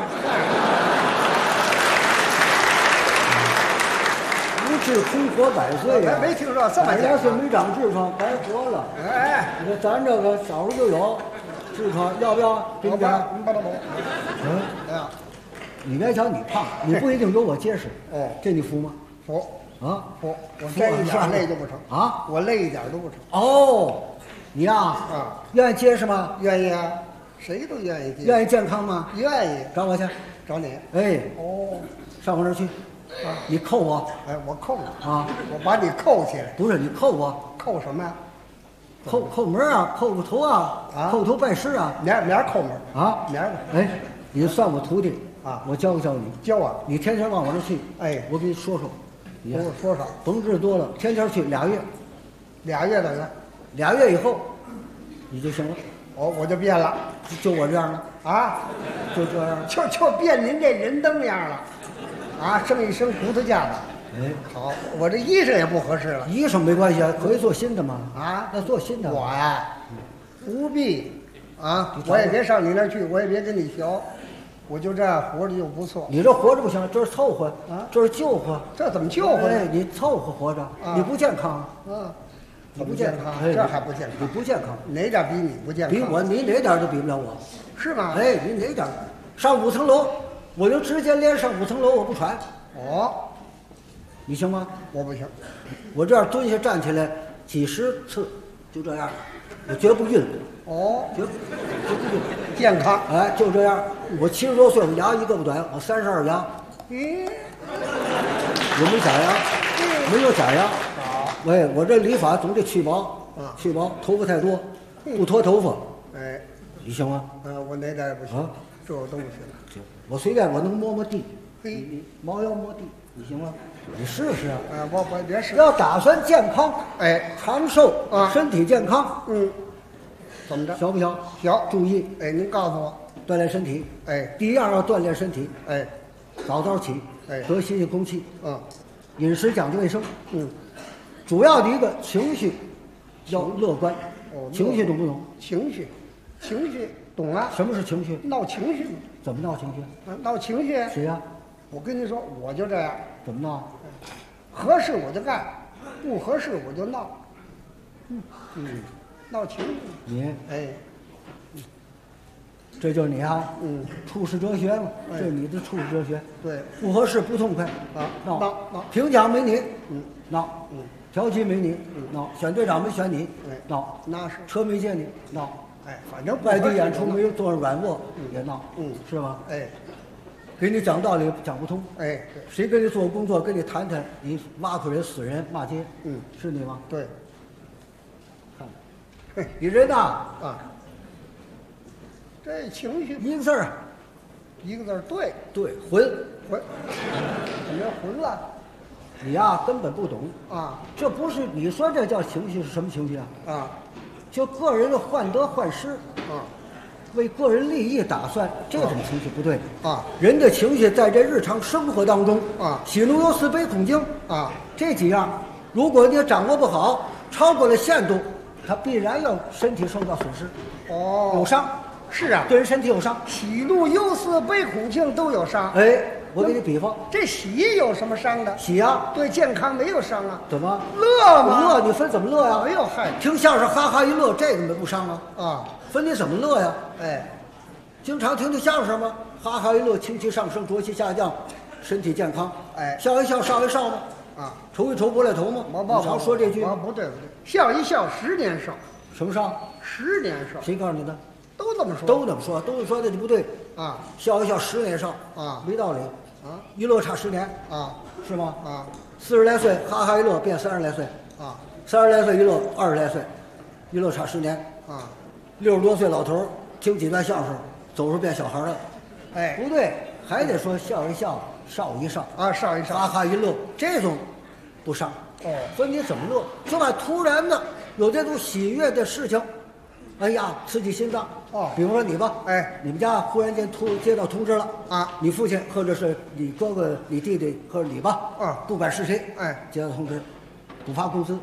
不治空活100岁呀！ 没听说这么 100岁没长痔疮，白活了。 哎， 你说咱这个小时候就有痔疮，要不要？给你点。 哎呀， 你别瞧你胖，你不一定有我结实。 哦， 这你服吗？ 服啊， 服。我这一点累就不成啊， 我累一点都不成。 哦，你呀啊， 愿意结实吗？ 愿意啊，谁都愿意。 愿意健康吗？ 愿意。 找我去， 找你。 哎， 哦， 上我那儿去。 啊， 你扣我！ 哎，我扣你啊！ 我把你扣起来。 不是你扣我， 扣什么呀？ 扣门啊，扣个头啊，扣头拜师啊。 明儿扣门啊， 明儿。 哎，你算我徒弟啊， 我教教你。 教啊！ 你天天往我这去。 哎， 我给你说说。 你说啥？ 甭治多了，天天去2月。 2月等于 2月以后，你就行了。 我就变了， 就我这样了啊， 就这样， 就变您这人灯样了。 啊，剩一身骨头架子， 哎， 好，我这衣裳也不合适了。 衣裳没关系啊，可以做新的嘛。 啊， 那做新的。 我呀，不必，啊，我也别上你那儿去，我也别跟你学。 我就这样活着就不错。 你这活着不行，这是凑合啊， 这是救活。 这怎么救活呢？ 哎，你凑合活着，你不健康。 你不健康，这还不健康？ 你不健康， 哪点比你不健康？ 比我，你哪点都比不了我， 是吗？ 哎，你哪点？上5层楼，我就直接连上5层楼，我不喘。你行吗？ 我不行， 我这样蹲下站起来几10次，就这样，我绝不晕。绝不晕， 健康。 哎，就这样。我70多岁，我牙一个不短，我32牙。我没假牙，没有假牙。喂，我这理发总得去毛，去毛，头发太多，不脱头发。 哎， 你行吗？ 我哪点也不行，这我都不行。 我随便，我能摸摸地， 你猫腰摸地，你行吗？你试试啊！ 我别试。 要打算健康， 哎， 长寿身体健康， 怎么着？ 小不小？ 小。 注意， 哎，您告诉我， 锻炼身体。 哎， 第一样要锻炼身体。 哎， 早起，多新鲜空气。饮食讲究卫生。主要的一个情绪要乐观。情绪懂不懂？ 情绪懂啊。 什么是情绪？ 闹情绪。 怎么闹情绪？ 闹情绪。 谁呀？ 我跟你说，我就这样。 怎么闹？ 合适我就干，不合适我就闹。闹情绪。 你哎， 这就是你啊。处世哲学嘛，这是你的处世哲学。 对， 不合适不痛快闹。评奖没你，闹。调剂没你，闹；选队长没选你，闹； 那是车没借你，闹； 哎，反正外地演出没有坐上软卧也闹，是吧？ 哎， 给你讲道理讲不通， 哎， 谁跟你做工作跟你谈谈，你挖苦人、死人、骂街，是你吗？ 对， 看，你人呐这情绪一个字儿， 对， 混， 怎么混了？ 你呀根本不懂这不是你说这叫情绪是什么情绪啊？ 就个人的患得患失为个人利益打算，这种情绪不对人的情绪在这日常生活当中喜怒忧思悲恐惊这几样，如果你掌握不好，超过了限度，它必然要身体受到损失，有伤。 是啊， 对人身体有伤， 喜怒忧思悲恐惊都有伤。 哎，我给你比方， 这喜有什么伤的？ 喜呀， 对健康没有伤啊。 怎么乐吗？ 乐，你分怎么乐呀？ 哎呦嗨， 听相声哈哈一乐，这个不伤啊。分你怎么乐呀？ 哎， 经常听相声吗？哈哈一乐，情绪上升，浊气下降，身体健康。 哎， 笑一笑，少一少吗？愁一愁，不来头吗？你常说这句。 不对，笑一笑，10年少。 什么少 ？10年少。 谁告诉你的？ 都这么说， 都这么说，都说的就不对笑一笑10年少没道理一乐差10年是吗？40来岁哈哈一乐变30来岁30来岁一乐20来岁，一乐差10年60多岁老头听几段相声，走时候变小孩了， 哎， 不对，还得说笑一笑，少一少少一少， 哈哈一乐，这种不伤所以你怎么乐？就把突然的有这种喜悦的事情。哎呀，刺激心脏比如说你吧，你们家忽然间接到通知了你父亲或者是你哥哥、你弟弟或者你吧不管是谁接到通知，补发工资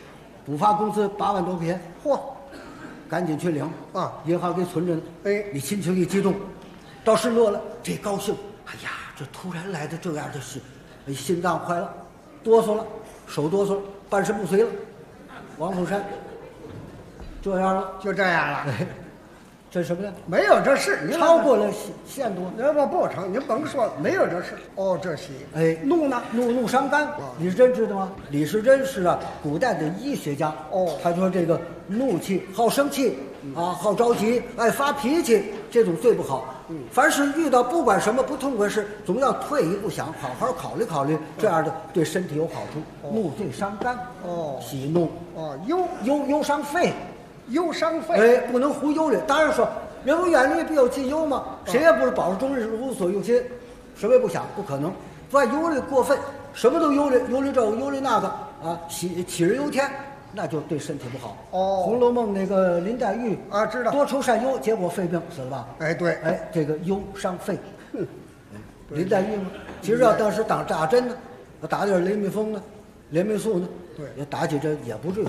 8万多块钱，赶紧去领银行给存着呢。你心情一激动，倒是乐了，这高兴，哎呀，这突然来的这样的事，心脏坏了，哆嗦了，手哆嗦了，半身不遂了。王凤山。这样了， 就这样了。 这什么呢？ 没有这事， 超过了限度。 不成，您甭说了，没有这事。这喜。 怒呢？怒伤肝。李时珍知道吗？李时珍是古代的医学家。他说这个怒气、好生气好着急、爱发脾气，这种最不好。凡是遇到不管什么不痛快事，总要退一步想，好好考虑考虑，这样的对身体有好处。怒最伤肝。喜怒。忧伤肺。 忧伤肺， 不能胡忧虑。当然说，人无远虑，必有近忧嘛。谁也不是保持终日无所用心，什么也不想，不可能。不要忧虑过分，什么都忧虑，忧虑这个，忧虑那个杞人忧天，那就对身体不好。红楼梦那个林黛玉知道， 多愁善忧，结果肺病死了吧？ 对， 这个忧伤肺。林黛玉嘛，其实要当时打针呢，打点雷密风呢，连霉素呢，也打几针也不至于死。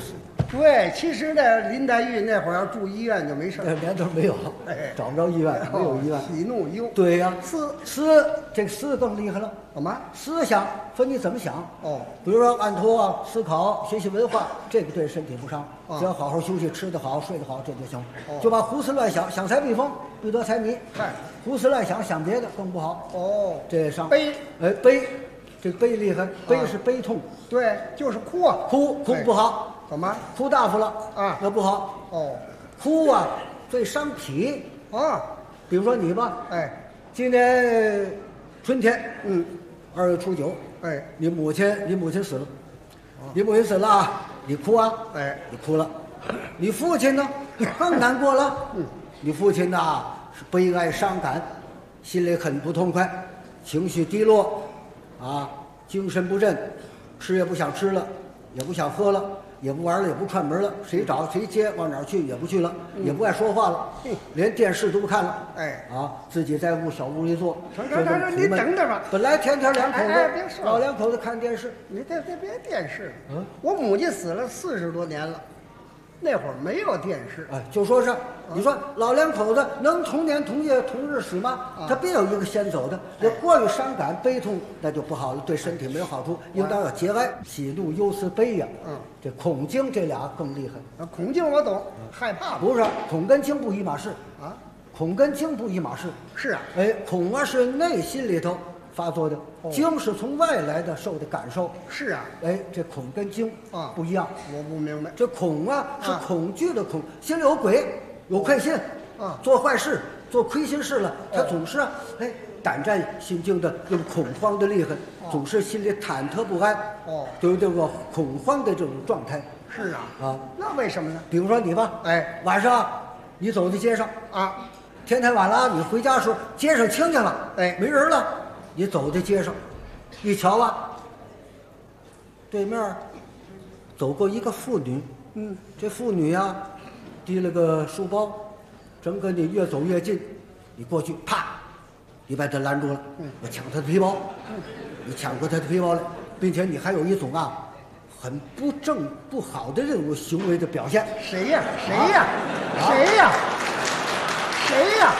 对，其实呢，林黛玉那会儿要住医院就没事， 那年头没有，找不着医院，没有医院。 喜怒忧。 对呀，这个思更厉害了。 干嘛？ 思想分你怎么想。 哦， 比如说按头啊，思考、学习文化，这个对身体不伤。只要好好休息，吃得好，睡得好，这就行。就把胡思乱想，想财避风，欲得财迷。胡思乱想，想别的更不好。 哦， 这伤悲， 悲，这悲厉害，悲是悲痛。 对，就是哭啊， 哭不好。 怎么？ 哭大发了啊， 那不好。 哦， 哭啊，最伤脾啊。 比如说你吧， 哎， 今年春天，2月初9， 哎， 你母亲死了，你母亲死了啊，你哭啊， 哎， 你哭了。你父亲呢，更难过了。你父亲呐是悲哀伤感，心里很不痛快，情绪低落，啊，精神不振，吃也不想吃了，也不想喝了。也不玩了，也不串门了，谁找谁接，往哪儿去也不去了，也不爱说话了，连电视都不看了。 哎， 啊，自己在小屋里坐。 成，你等着吧。 本来天天两口子， 别说老两口子看电视。 你别电视。我母亲死了40多年了，那会儿没有电视。 哎，就说是，你说老两口子能同年同月同日死吗？他别有一个先走的，要过于伤感悲痛，那就不好了，对身体没有好处。应当要节哀，喜怒忧思悲呀。这恐惊这俩更厉害。 恐惊我懂，害怕不是恐跟惊不一码事啊， 恐跟惊不一码事。 是啊， 哎，恐啊是内心里头发作的，惊是从外来的受的感受。 是啊， 哎，这恐跟惊啊不一样。 我不明白， 这恐啊是恐惧的恐，心里有鬼，有愧心啊， 做坏事做亏心事了，他总是哎胆战心惊的，又恐慌的厉害，总是心里忐忑不安。都有这个恐慌的这种状态。 是啊，那为什么呢？ 比如说你吧， 哎， 晚上你走在街上啊，天太晚了，你回家的时候街上清静了，哎，没人了，你走在街上，一瞧啊，对面走过一个妇女，这妇女呀，提了个书包，正跟你越走越近，你过去啪，你把她拦住了，我抢她的皮包，你抢过她的皮包来，并且你还有一种啊，很不正不好的这种行为的表现。 谁呀？谁呀？谁呀？谁呀？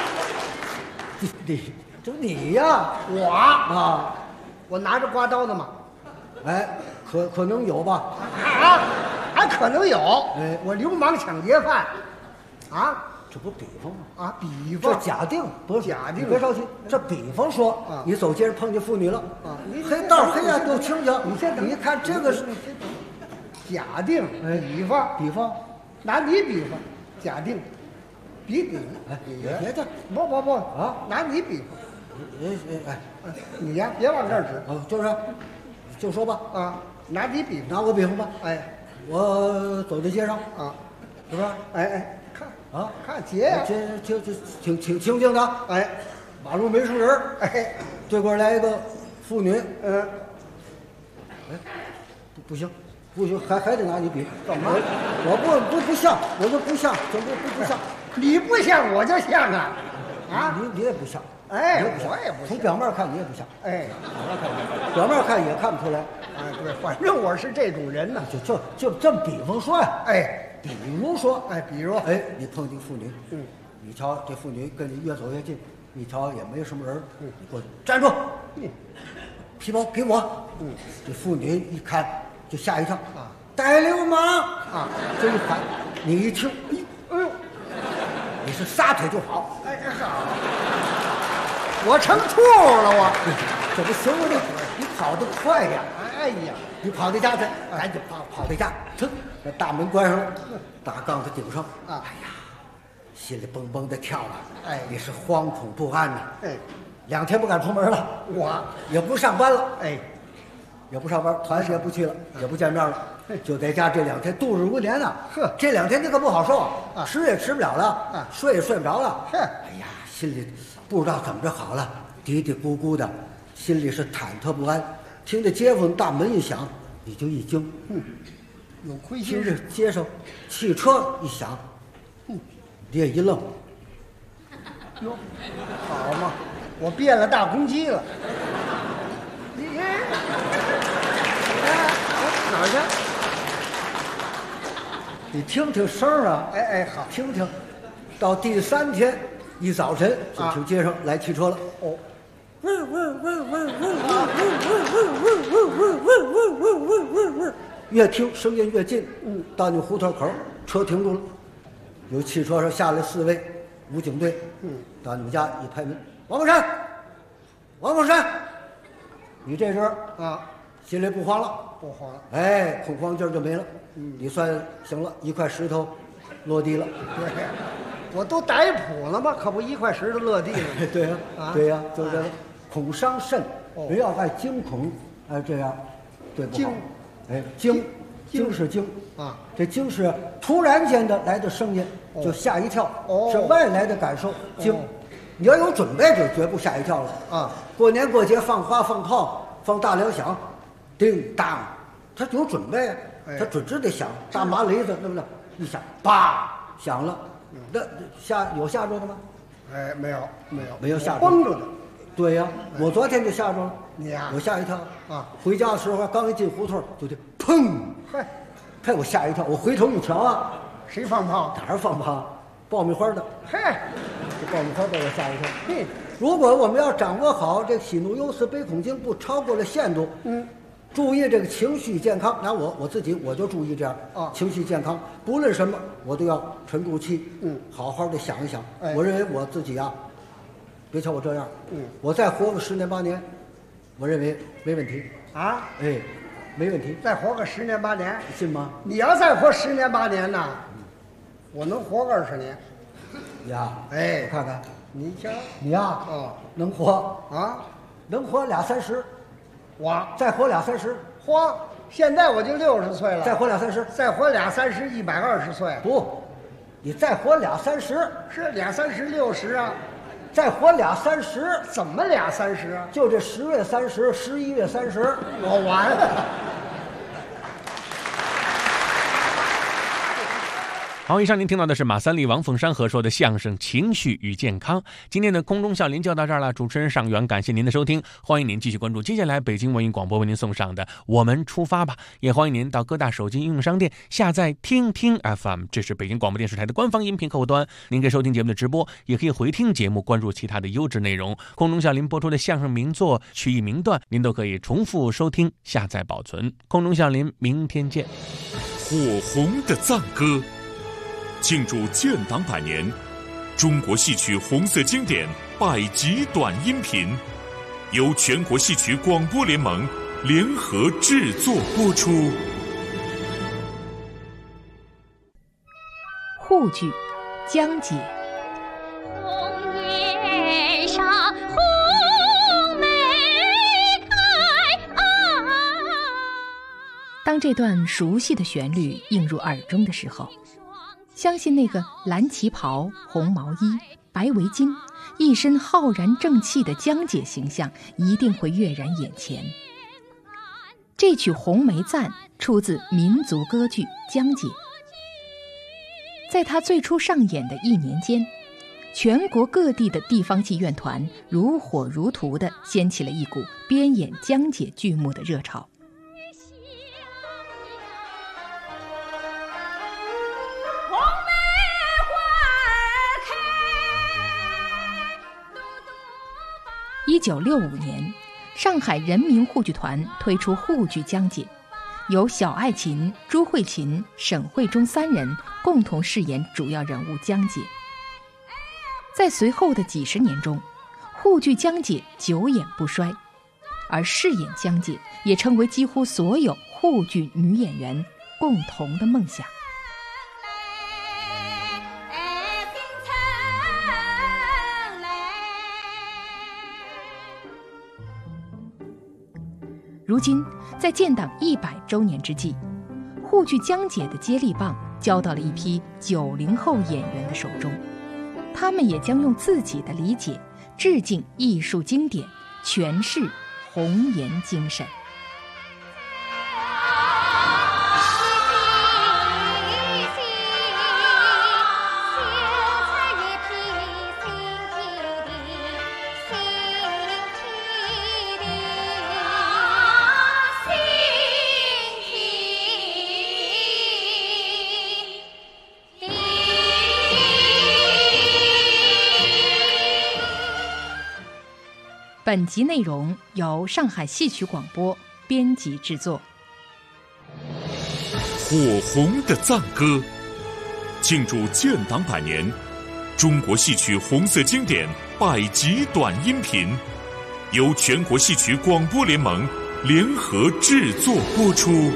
你呀？ 我啊，我拿着刮刀的嘛。 哎，可能有吧？ 啊，还可能有。哎，我流氓抢劫犯，啊， 这不比方吗？ 啊，比方。 这假定不是假定， 你别着急。这比方说，你走街上碰见妇女了，啊，黑道黑暗都清醒。 你先等， 你看这个是假定，比方，拿你比方，假定，比， 哎，别的， 不啊，拿你比方。你呀，别往这儿指啊，就说吧啊，拿你比方， 拿我比方吧。 哎， 我走在街上啊， 是不是？ 哎，看啊， 看街呀， 就挺清静的。 哎， 马路没什么人。哎，对过来一个妇女，哎，不行，还得拿你比。 怎么？ 我不像，我就不像，怎么不像？ 你不像我就像啊！啊， 你也不像。 哎，我也不像。 从表面看你也不像。 哎， 表面看也看不出来。 哎，对，反正我是这种人呢。 就这么比方说呀。 哎， 比如说， 比如， 哎，你碰见妇女，你瞧这妇女跟你越走越近，你瞧也没什么人，你过去站住，皮包给我。这妇女一看就吓一跳啊，逮流氓啊！这一喊，你一听，哎呦，你是撒腿就跑。 哎呀，我成兔了，我这不行了，你跑得快呀！ 哎呀， 你跑到家去，赶紧跑到家，噌，把大门关上了，大杠子顶上。哎呀，心里蹦蹦的跳啊！哎，你是惶恐不安呐。哎，2天不敢出门了， 我也不上班了。 哎， 也不上班，团也不去了，也不见面了，就在家这2天度日如年呐。呵，这2天你可不好受啊，吃也吃不了了，睡也睡不着了。哎呀，心里不知道怎么着好了，嘀嘀咕咕的，心里是忐忑不安。听着街坊大门一响，你就一惊， 有亏心。听着街上汽车一响，你也一愣。 哟，好嘛，我变了大公鸡了。你哪儿去？ 你听听声儿啊， 哎，好， 听听。到第3天一早晨就听街上来汽车了。 哦， 越听声音越近。到你胡同口，车停住了，有汽车上下来4位武警队。到你们家一拍门，王凤山，王凤山，你这阵儿啊， 心里不慌了， 不慌了， 哎，恐慌劲儿就没了。你算行了，一块石头落地了。 对，我都逮捕了吗？可不一块石头落地了。 对呀，对呀，就这个恐伤肾，人要爱惊恐，哎，这样对不好。哎，惊是惊啊， 这惊是突然间的来的声音，就吓一跳，是外来的感受。惊，你要有准备，就绝不吓一跳了啊。过年过节放花放炮放大粮响，叮当，他有准备啊，他准知得响。大麻雷子对不对？一响，叭响了，那有吓着的吗？ 哎，没有吓着， 绷着的。 对呀，我昨天就吓着了。 你呀， 我吓一跳啊！ 回家的时候刚一进胡同就得砰， 嗨， 害我吓一跳。我回头一瞧啊， 谁放炮？ 哪儿放炮？爆米花的。 嗨， 这爆米花把我吓一跳。嘿，如果我们要掌握好这喜怒忧思悲恐惊，不超过了限度，注意这个情绪健康。那我自己我就注意这样啊，情绪健康，不论什么我都要沉住气，好好的想一想。我认为我自己啊，别瞧我这样，我再活个10年8年。我认为没问题啊！ 哎，没问题。 再活个10年8年， 你信吗？ 你要再活10年8年呢，我能活个20年。 呀， 哎， 我看看你瞧， 你呀，能活啊， 能活2、30， 我再活2、30， 活。现在我就60岁了， 再活2、30， 再活2、30，120岁。 不，你再活2、30， 是2、30、60啊。 再活2、30， 怎么2、30啊？ 就这10月30、11月30， 我完了。 好，以上您听到的是马三立、王凤山合说的相声《情绪与健康》。今天的空中笑林就到这儿了，主持人尚元，感谢您的收听，欢迎您继续关注接下来北京文艺广播为您送上的《我们出发吧》，也欢迎您到各大手机应用商店下载听听 FM， 这是北京广播电视台的官方音频客户端，您可以收听节目的直播，也可以回听节目，关注其他的优质内容。空中笑林播出的相声名作、曲艺名段，您都可以重复收听、下载保存。空中笑林，明天见。 火红的赞歌。庆祝建党100年，中国戏曲红色经典100集短音频，由全国戏曲广播联盟联合制作播出。 沪剧江姐。 红叶上红梅开当这段熟悉的旋律映入耳中的时候，相信那个蓝旗袍、红毛衣、白围巾，一身浩然正气的江姐形象一定会跃然眼前。这曲《红梅赞》出自民族歌剧《江姐》。在她最初上演的1年间，全国各地的地方戏院团如火如荼地掀起了一股编演江姐剧目的热潮。1965年，上海人民沪剧团推出沪剧《江姐》，由小爱琴、朱慧琴、沈慧中3人共同饰演主要人物江姐。在随后的几十年中，沪剧江姐久演不衰，而饰演江姐也成为几乎所有沪剧女演员共同的梦想。如今，在建党100周年之际，沪剧江姐的接力棒交到了一批90后演员的手中，他们也将用自己的理解致敬艺术经典，诠释红颜精神。 本集内容由上海戏曲广播编辑制作。 火红的赞歌，庆祝建党100年，中国戏曲红色经典100集短音频，由全国戏曲广播联盟联合制作播出。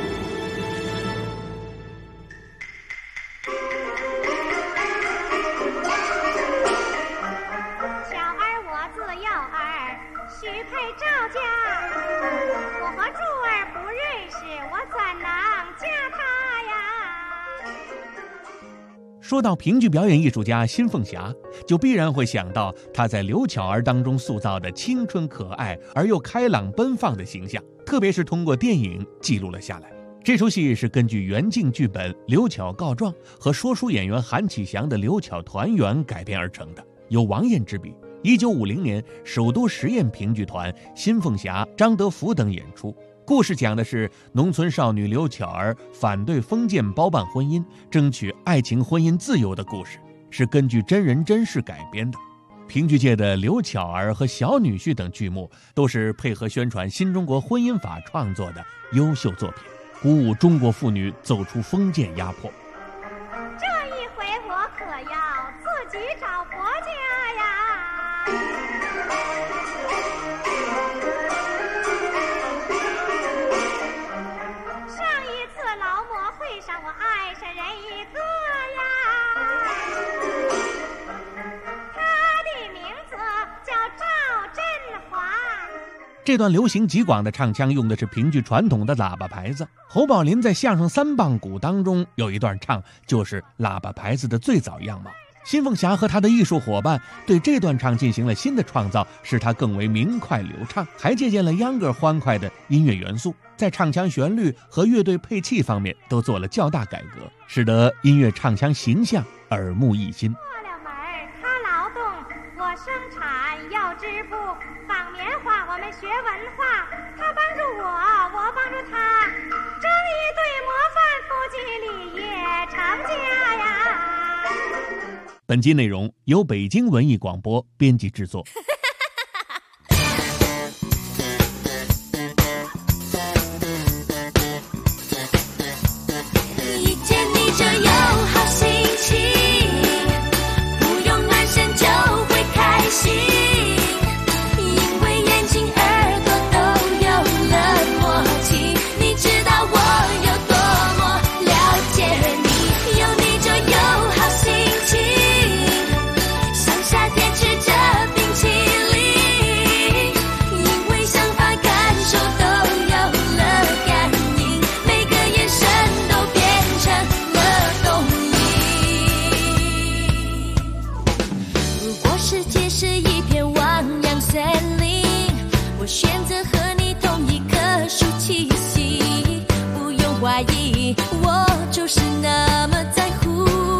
说到评剧表演艺术家辛凤霞，就必然会想到她在刘巧儿当中塑造的青春可爱而又开朗奔放的形象，特别是通过电影记录了下来。这出戏是根据原晋剧本《刘巧告状》和说书演员韩启祥的《刘巧团圆》改编而成的，有王燕之笔。1950年，首都实验评剧团辛凤霞、张德福等演出。故事讲的是农村少女刘巧儿反对封建包办婚姻，争取爱情婚姻自由的故事，是根据真人真事改编的。评剧界的刘巧儿和小女婿等剧目都是配合宣传新中国婚姻法创作的优秀作品，鼓舞中国妇女走出封建压迫。 这一回我可要自己找婆家呀！我爱上人一个呀，他的名字叫赵振华。 这段流行极广的唱腔用的是评剧传统的喇叭牌子。侯宝林在相声3棒鼓当中有一段唱就是喇叭牌子的最早样貌。辛凤霞和他的艺术伙伴对这段唱进行了新的创造，使它更为明快流畅，还借鉴了秧歌欢快的音乐元素，在唱腔旋律和乐队配器方面都做了较大改革，使得音乐唱腔形象耳目一新。 过了门他劳动，我生产要织布，纺棉花我们学文化，他帮助我，我帮助他，这一对模范夫妻礼业成家呀。 本集内容由北京文艺广播编辑制作。 一见你就有好心情，不用满身就会开心，因为眼睛耳朵都有了默契，你知道我有多么了解你，有你就有好心情。夏天吃着冰淇淋，因为想法感受都有了感应，每个眼神都变成了动力。如果世界是一片汪洋森林，我选择和你同一棵树栖息，不用怀疑，我就是那么在乎。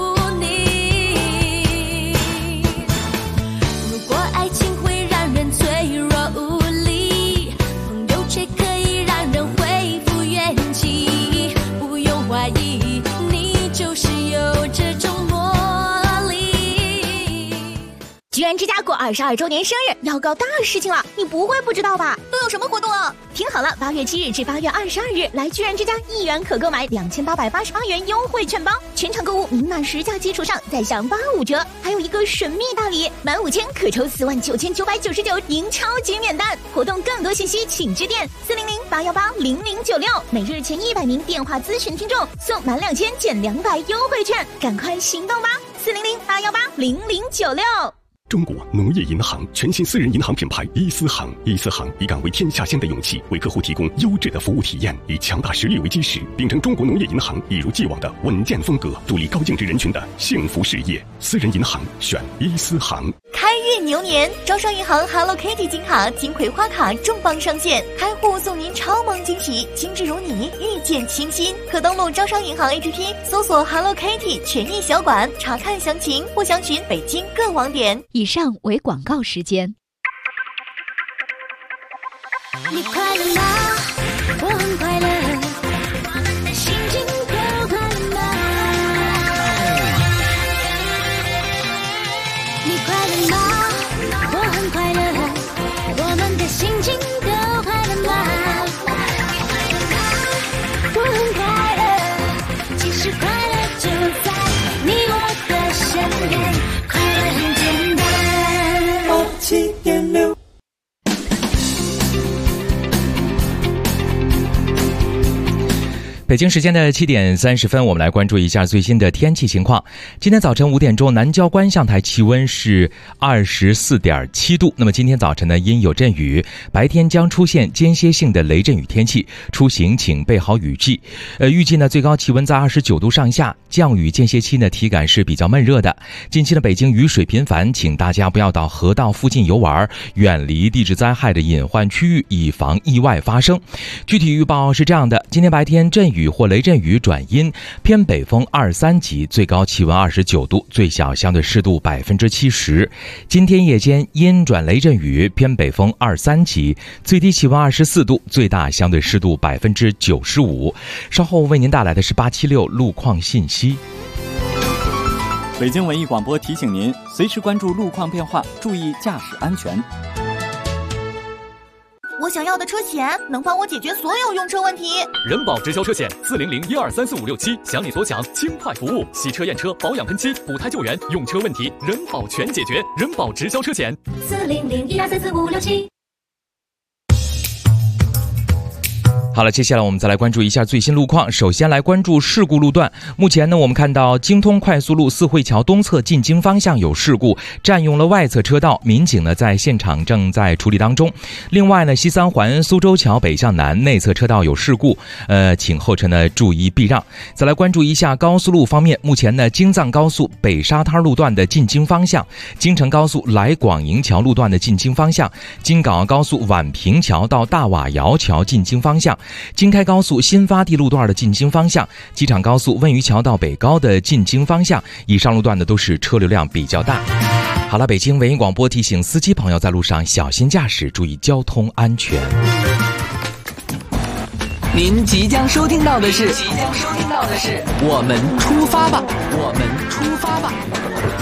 居然之家过22周年生日，要搞大事情了，你不会不知道吧？都有什么活动啊？听好了，8月7日至8月22日，来居然之家1元可购买2888元优惠券包，全场购物明码实价基础上再享85折，还有一个神秘大礼，满5000可抽49999赢超级免单。活动更多信息请致电400-818-0096，每日前100名电话咨询听众送满2000减200优惠券，赶快行动吧！400-818-0096。 中国农业银行全新私人银行品牌伊思行，伊思行以敢为天下先的勇气，为客户提供优质的服务体验，以强大实力为基石，秉承中国农业银行一如既往的稳健风格，助力高净值人群的幸福事业。私人银行选伊思行。 开运牛年，招商银行 Hello Kitty 金卡、金葵花卡重磅上线，开户送您超萌惊喜，精致如你，遇见清新。可登录招商银行 APP 搜索 Hello Kitty 权益小馆查看详情，或详询北京各网点。 以上为广告时间。 你快乐吗？我很快乐，心情快乐吗？你快乐吗？我很快乐，我们的北京时间的7点30分，我们来关注一下最新的天气情况。今天早晨5点钟，南郊观象台气温是24.7度。那么今天早晨呢，阴有阵雨，白天将出现间歇性的雷阵雨天气，出行请备好雨具。预计呢，最高气温在29度上下，降雨间歇期呢，体感是比较闷热的。近期的北京雨水频繁，请大家不要到河道附近游玩，远离地质灾害的隐患区域，以防意外发生。具体预报是这样的：今天白天阵雨或雷阵雨转阴，偏北风2、3级，最高气温29度，最小相对湿度70%。今天夜间阴转雷阵雨，偏北风2、3级，最低气温24度，最大相对湿度95%。稍后为您带来的是876路况信息。 北京文艺广播提醒您，随时关注路况变化，注意驾驶安全。 我想要的车险能帮我解决所有用车问题。 人保直销车险40012345677，想你所想，轻快服务，洗车验车、保养喷漆、补胎救援，用车问题人保全解决。人保直销车险 40012345677。 好了，接下来我们再来关注一下最新路况。首先来关注事故路段。目前呢，我们看到京通快速路四惠桥东侧进京方向有事故，占用了外侧车道，民警呢在现场正在处理当中。另外呢，西三环苏州桥北向南内侧车道有事故，请后车呢注意避让。再来关注一下高速路方面，目前呢，京藏高速北沙滩路段的进京方向，京承高速来广营桥路段的进京方向，京港澳高速宛平桥到大瓦窑桥进京方向，京开高速新发地路段的进京方向，机场高速温榆桥到北高的进京方向，以上路段的都是车流量比较大。好了，北京文艺广播提醒司机朋友在路上小心驾驶，注意交通安全。 您即将收听到的是我们出发吧，我们出发吧。